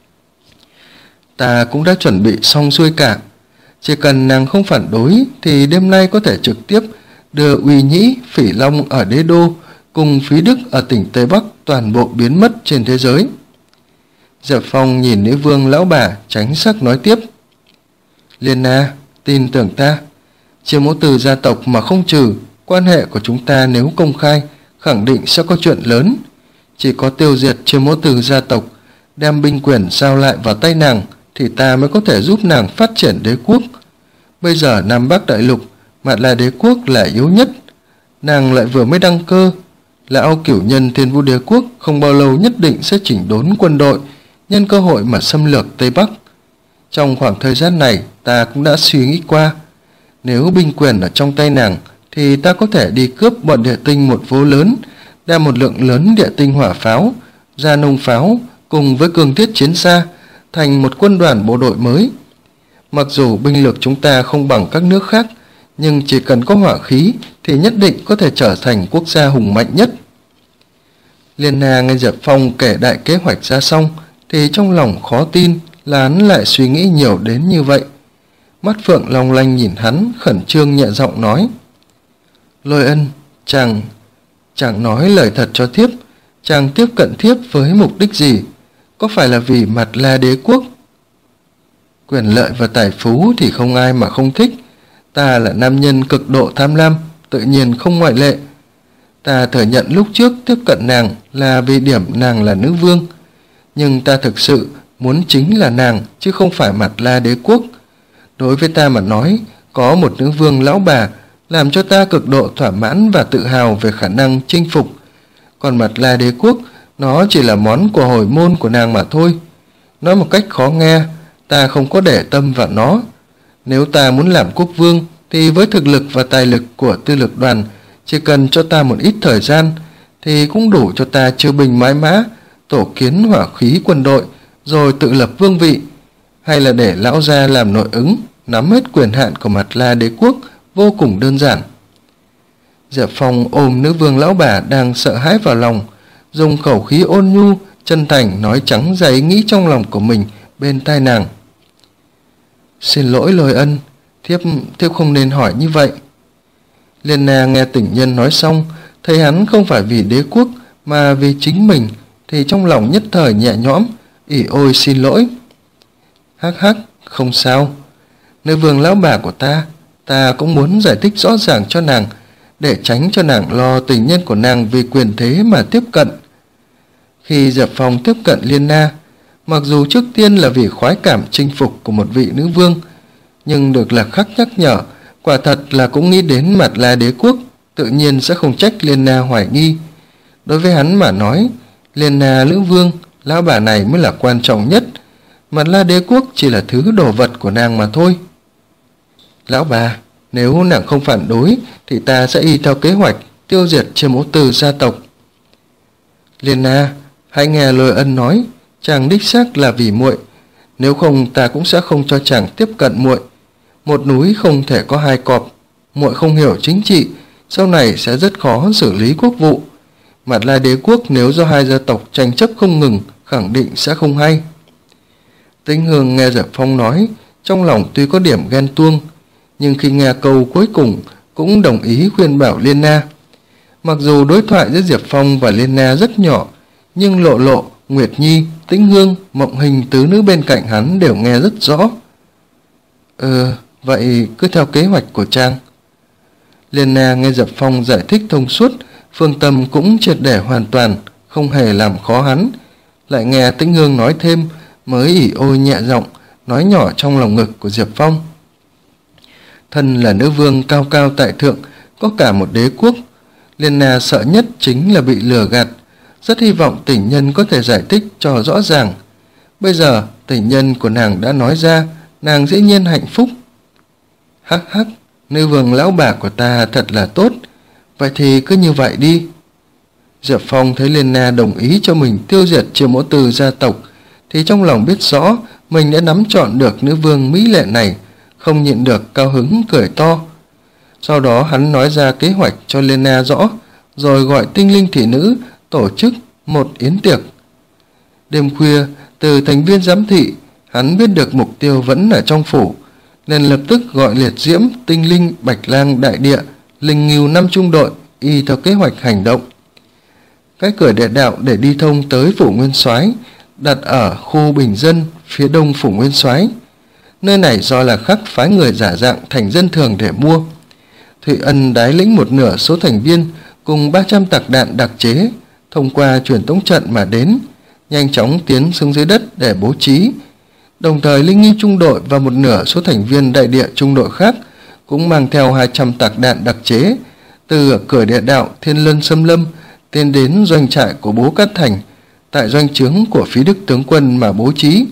Ta cũng đã chuẩn bị xong xuôi cả, chỉ cần nàng không phản đối thì đêm nay có thể trực tiếp đưa Uy Nhĩ, Phỉ Long ở đế đô cùng Phí Đức ở tỉnh Tây Bắc toàn bộ biến mất trên thế giới. Diệp Phong nhìn nữ vương lão bà tránh sắc nói tiếp. Liên Na, tin tưởng ta, Chiêu Mẫu Tư gia tộc mà không trừ, quan hệ của chúng ta nếu công khai khẳng định sẽ có chuyện lớn. Chỉ có tiêu diệt Chiêu Mẫu Tư gia tộc, đem binh quyền giao lại vào tay nàng thì ta mới có thể giúp nàng phát triển đế quốc. Bây giờ Nam Bắc đại lục, Mạt La đế quốc là yếu nhất, nàng lại vừa mới đăng cơ. Lão cửu nhân Thiên Vũ đế quốc không bao lâu nhất định sẽ chỉnh đốn quân đội, nhân cơ hội mà xâm lược Tây Bắc. Trong khoảng thời gian này ta cũng đã suy nghĩ qua, nếu binh quyền ở trong tay nàng thì ta có thể đi cướp bọn địa tinh một vố lớn, đem một lượng lớn địa tinh hỏa pháo, gia nông pháo cùng với cường thiết chiến xa thành một quân đoàn bộ đội mới. Mặc dù binh lực chúng ta không bằng các nước khác, nhưng chỉ cần có hỏa khí thì nhất định có thể trở thành quốc gia hùng mạnh nhất. Liên Na nghe Diệp Phong kể đại kế hoạch ra xong thì trong lòng khó tin là hắn lại suy nghĩ nhiều đến như vậy. Mắt phượng long lanh nhìn hắn, khẩn trương nhẹ giọng nói. Lôi Ân, chàng chàng nói lời thật cho thiếp, chàng tiếp cận thiếp với mục đích gì? Có phải là vì Mạt La đế quốc? Quyền lợi và tài phú thì không ai mà không thích. Ta là nam nhân cực độ tham lam, tự nhiên không ngoại lệ. Ta thừa nhận lúc trước tiếp cận nàng là vì điểm nàng là nữ vương, nhưng ta thực sự muốn chính là nàng chứ không phải Mạt La đế quốc. Đối với ta mà nói, có một nữ vương lão bà làm cho ta cực độ thỏa mãn và tự hào về khả năng chinh phục. Còn Mạt La đế quốc, nó chỉ là món của hồi môn của nàng mà thôi. Nói một cách khó nghe, ta không có để tâm vào nó. Nếu ta muốn làm quốc vương thì với thực lực và tài lực của tư lực đoàn, chỉ cần cho ta một ít thời gian thì cũng đủ cho ta chiêu binh mãi mã, tổ kiến hỏa khí quân đội, rồi tự lập vương vị. Hay là để lão gia làm nội ứng, nắm hết quyền hạn của Mạt La đế quốc, vô cùng đơn giản. Diệp Phong ôm nữ vương lão bà đang sợ hãi vào lòng, dùng khẩu khí ôn nhu, chân thành nói trắng ra ý nghĩ trong lòng của mình bên tai nàng. Xin lỗi Lôi Ân, thiếp thiếp không nên hỏi như vậy. Liên Na nghe tình nhân nói xong, thấy hắn không phải vì đế quốc mà vì chính mình, thì trong lòng nhất thời nhẹ nhõm, ỉ ôi xin lỗi. Hắc hắc, không sao. Nữ vương lão bà của ta, ta cũng muốn giải thích rõ ràng cho nàng, để tránh cho nàng lo tình nhân của nàng vì quyền thế mà tiếp cận. Khi Diệp Phong tiếp cận Liên Na, mặc dù trước tiên là vì khoái cảm chinh phục của một vị nữ vương, nhưng được Lạc Khắc nhắc nhở, quả thật là cũng nghĩ đến Mạt La đế quốc, tự nhiên sẽ không trách Liên Na hoài nghi. Đối với hắn mà nói, Liên Na nữ vương, lão bà này mới là quan trọng nhất, Mạt La đế quốc chỉ là thứ đồ vật của nàng mà thôi. Lão bà, nếu nàng không phản đối thì ta sẽ y theo kế hoạch tiêu diệt Chiêu Mẫu Tư gia tộc. Liên Na, hãy nghe Lôi Ân nói, chàng đích xác là vì muội, nếu không ta cũng sẽ không cho chàng tiếp cận muội. Một núi không thể có hai cọp, muội không hiểu chính trị, sau này sẽ rất khó xử lý quốc vụ. Mạt La đế quốc nếu do hai gia tộc tranh chấp không ngừng, khẳng định sẽ không hay. Tĩnh Hương nghe Diệp Phong nói, trong lòng tuy có điểm ghen tuông, nhưng khi nghe câu cuối cùng cũng đồng ý khuyên bảo Liên Na. Mặc dù đối thoại giữa Diệp Phong và Liên Na rất nhỏ, nhưng Lộ Lộ, Nguyệt Nhi, Tĩnh Hương, Mộng Hình tứ nữ bên cạnh hắn đều nghe rất rõ. Ờ, vậy cứ theo kế hoạch của chàng. Liên Na nghe Diệp Phong giải thích thông suốt, phương tâm cũng triệt để hoàn toàn, không hề làm khó hắn. Lại nghe Tĩnh Hương nói thêm, mới ỉ ôi nhẹ giọng nói nhỏ trong lòng ngực của Diệp Phong. Thân là nữ vương cao cao tại thượng, có cả một đế quốc, Liên Na sợ nhất chính là bị lừa gạt, rất hy vọng tình nhân có thể giải thích cho rõ ràng. Bây giờ tình nhân của nàng đã nói ra, nàng dĩ nhiên hạnh phúc. Hắc hắc, nữ vương lão bà của ta thật là tốt, vậy thì cứ như vậy đi. Diệp Phong thấy Liên Na đồng ý cho mình tiêu diệt Chiêu Mẫu Tư gia tộc, thì trong lòng biết rõ mình đã nắm trọn được nữ vương mỹ lệ này, không nhịn được cao hứng cười to. Sau đó hắn nói ra kế hoạch cho Liên Na rõ, rồi gọi tinh linh thị nữ tổ chức một yến tiệc. Đêm khuya, từ thành viên giám thị, hắn biết được mục tiêu vẫn ở trong phủ, nên lập tức gọi liệt diễm, tinh linh, bạch lang đại địa, linh ngưu năm trung đội y theo kế hoạch hành động. Cái cửa địa đạo để đi thông tới phủ Nguyên Soái đặt ở khu bình dân phía đông phủ Nguyên Soái. Nơi này do là Khắc phái người giả dạng thành dân thường để mua. Thụy Ân đái lĩnh một nửa số thành viên cùng ba trăm tạc đạn đặc chế thông qua truyền tống trận mà đến, nhanh chóng tiến xuống dưới đất để bố trí. Đồng thời linh nghi trung đội và một nửa số thành viên đại địa trung đội khác cũng mang theo hai trăm tạc đạn đặc chế từ cửa địa đạo Thiên Lân Xâm Lâm tiến đến doanh trại của Bố Cát Thành tại doanh trướng của Phí Đức tướng quân mà bố trí.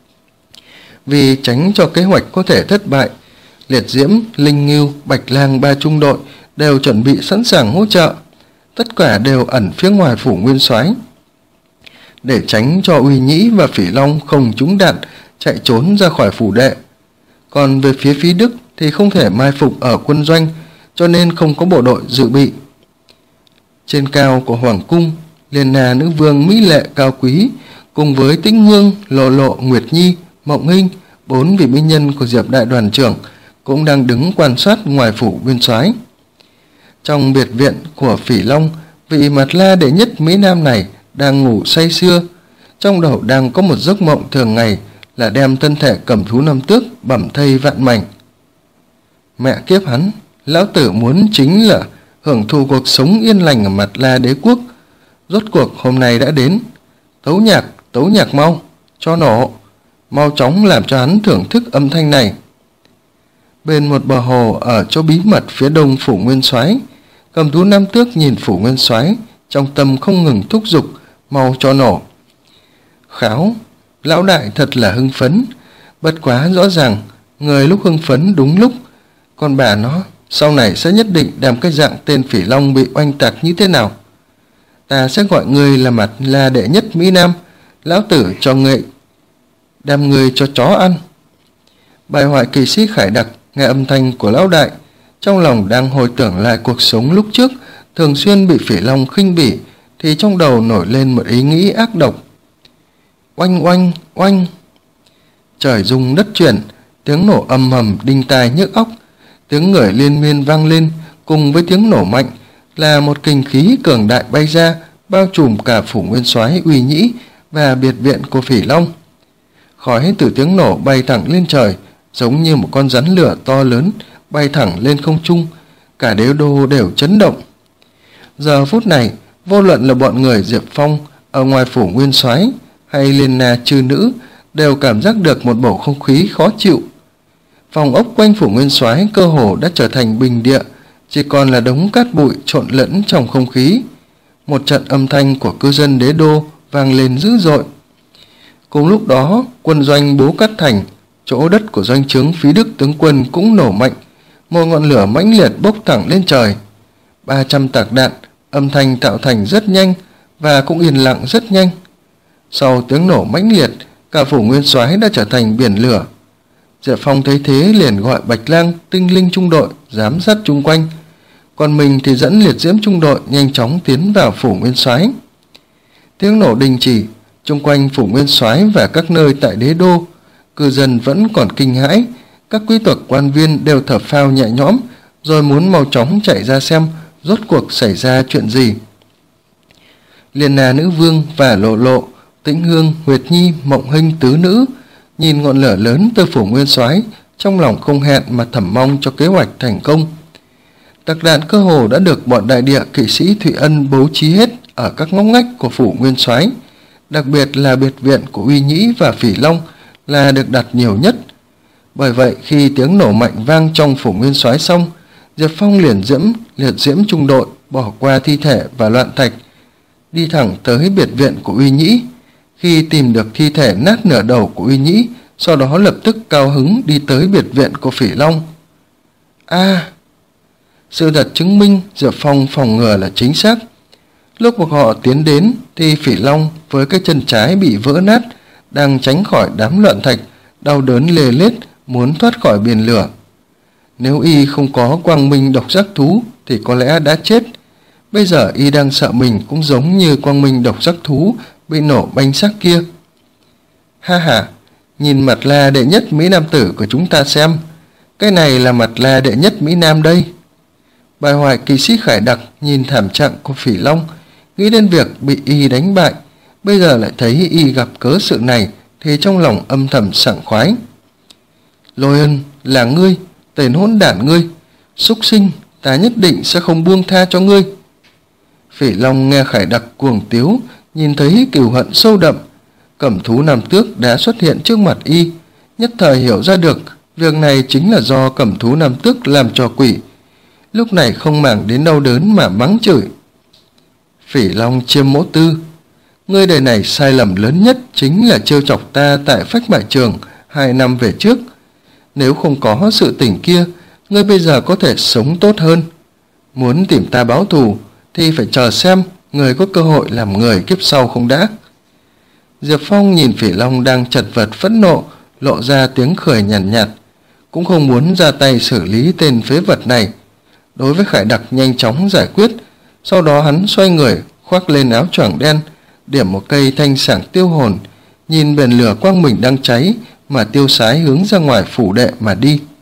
Vì tránh cho kế hoạch có thể thất bại, liệt diễm, linh ngưu, bạch lang ba trung đội đều chuẩn bị sẵn sàng hỗ trợ, tất cả đều ẩn phía ngoài phủ Nguyên Soái. Để tránh cho Uy Nhĩ và Phỉ Long không trúng đạn chạy trốn ra khỏi phủ đệ. Còn về phía Phí Đức thì không thể mai phục ở quân doanh, cho nên không có bộ đội dự bị. Trên cao của hoàng cung, Liên Na nữ vương mỹ lệ cao quý cùng với Tĩnh Hương, Lộ Lộ, Nguyệt Nhi, Mộng Hinh, bốn vị mỹ nhân của Diệp đại đoàn trưởng cũng đang đứng quan sát ngoài phủ Nguyên Soái. Trong biệt viện của Phỉ Long, vị Mạt La đệ nhất Mỹ Nam này đang ngủ say sưa, trong đầu đang có một giấc mộng thường ngày là đem thân thể cầm thú năm tước bẩm thây vạn mảnh. Mẹ kiếp hắn, lão tử muốn chính là hưởng thụ cuộc sống yên lành ở Mạt La đế quốc. Rốt cuộc hôm nay đã đến. Tấu nhạc, tấu nhạc mau, cho nổ, mau chóng làm cho hắn thưởng thức âm thanh này. Bên một bờ hồ ở chỗ bí mật phía đông phủ Nguyên Soái, cầm thú nam tước nhìn phủ Nguyên Soái, trong tâm không ngừng thúc giục mau cho nổ. Kháo, lão đại thật là hưng phấn, bất quá rõ ràng người lúc hưng phấn đúng lúc, còn bà nó sau này sẽ nhất định đem cái dạng tên Phỉ Long bị oanh tạc như thế nào. Ta sẽ gọi người là Mạt La đệ nhất Mỹ Nam, lão tử cho người đem người cho chó ăn. Bài hoại kỳ sĩ Khải Đặc nghe âm thanh của lão đại, trong lòng đang hồi tưởng lại cuộc sống lúc trước thường xuyên bị Phỉ Long khinh bỉ, thì trong đầu nổi lên một ý nghĩ ác độc. Oanh oanh oanh, trời rung đất chuyển, tiếng nổ âm ầm đinh tai nhức óc, tiếng người liên miên vang lên, cùng với tiếng nổ mạnh là một kinh khí cường đại bay ra, bao trùm cả phủ Nguyên Soái, Uy Nhĩ và biệt viện của Phỉ Long. Khói từ tiếng nổ bay thẳng lên trời, giống như một con rắn lửa to lớn bay thẳng lên không trung, cả đế đô đều chấn động. Giờ phút này, vô luận là bọn người Diệp Phong ở ngoài phủ Nguyên Soái hay Liên Na chư nữ đều cảm giác được một bầu không khí khó chịu. Phòng ốc quanh phủ Nguyên Soái cơ hồ đã trở thành bình địa, chỉ còn là đống cát bụi trộn lẫn trong không khí. Một trận âm thanh của cư dân đế đô vang lên dữ dội. Cùng lúc đó, quân doanh Bố Cát Thành, chỗ đất của doanh trướng Phí Đức tướng quân cũng nổ mạnh, một ngọn lửa mãnh liệt bốc thẳng lên trời. ba trăm tạc đạn, âm thanh tạo thành rất nhanh và cũng yên lặng rất nhanh. Sau tiếng nổ mãnh liệt, cả phủ Nguyên Soái đã trở thành biển lửa. Diệp Phong thấy thế liền gọi Bạch Lang, tinh linh trung đội giám sát chung quanh, còn mình thì dẫn liệt diễm trung đội nhanh chóng tiến vào phủ Nguyên Soái. Tiếng nổ đình chỉ, chung quanh phủ Nguyên Soái và các nơi tại đế đô, cư dân vẫn còn kinh hãi, các quý tộc quan viên đều thở phào nhẹ nhõm, rồi muốn mau chóng chạy ra xem rốt cuộc xảy ra chuyện gì. Liên Na nữ vương và Lộ Lộ, Tĩnh Hương, Nguyệt Nhi, Mộng Hinh tứ nữ nhìn ngọn lửa lớn từ phủ Nguyên Soái trong lòng không hẹn mà thầm mong cho kế hoạch thành công. Tạc đạn cơ hồ đã được bọn đại địa kỵ sĩ Thụy Ân bố trí hết ở các ngóc ngách của phủ nguyên soái, đặc biệt là biệt viện của Uy Nhĩ và Phỉ Long là được đặt nhiều nhất. Bởi vậy khi tiếng nổ mạnh vang trong phủ nguyên soái xong, Diệp Phong liền diễm liệt diễm trung đội bỏ qua thi thể và loạn thạch, đi thẳng tới biệt viện của Uy Nhĩ. Khi tìm được thi thể nát nửa đầu của Uy Nhĩ, sau đó lập tức cao hứng đi tới biệt viện của Phỉ Long. A à, sự thật chứng minh Diệp Phong phòng ngừa là chính xác. Lúc bọn họ tiến đến thì Phỉ Long với cái chân trái bị vỡ nát đang tránh khỏi đám loạn thạch, đau đớn lê lết muốn thoát khỏi biển lửa. Nếu y không có quang minh độc giác thú thì có lẽ đã chết. Bây giờ y đang sợ mình cũng giống như quang minh độc giác thú bị nổ banh xác kia. Ha ha, nhìn mặt la đệ nhất Mỹ Nam tử của chúng ta xem. Cái này là mặt la đệ nhất Mỹ Nam đây. Bài hoài kỵ sĩ Khải Đặc nhìn thảm trạng của Phỉ Long, nghĩ đến việc bị y đánh bại, bây giờ lại thấy y gặp cớ sự này thì trong lòng âm thầm sảng khoái. Lôi Ân, là ngươi, tên hỗn đản ngươi, súc sinh, ta nhất định sẽ không buông tha cho ngươi. Phỉ Long nghe Khải Đặc cuồng tiếu, nhìn thấy cừu hận sâu đậm. Cẩm thú Nam Tước đã xuất hiện trước mặt y, nhất thời hiểu ra được việc này chính là do Cẩm thú Nam Tước làm trò quỷ. Lúc này không màng đến đau đớn mà mắng chửi. Phỉ Long Chiêm Mỗ Tư, ngươi đời này sai lầm lớn nhất chính là trêu chọc ta tại phách bại trường hai năm về trước. Nếu không có sự tình kia, ngươi bây giờ có thể sống tốt hơn. Muốn tìm ta báo thù thì phải chờ xem người có cơ hội làm người kiếp sau không đã. Diệp Phong nhìn Phỉ Long đang chật vật phẫn nộ, lộ ra tiếng cười nhàn nhạt, nhạt, cũng không muốn ra tay xử lý tên phế vật này. Đối với Khải Đặc nhanh chóng giải quyết, sau đó hắn xoay người khoác lên áo choàng đen, điểm một cây thanh sảng tiêu hồn, nhìn biển lửa quang mình đang cháy mà tiêu sái hướng ra ngoài phủ đệ mà đi.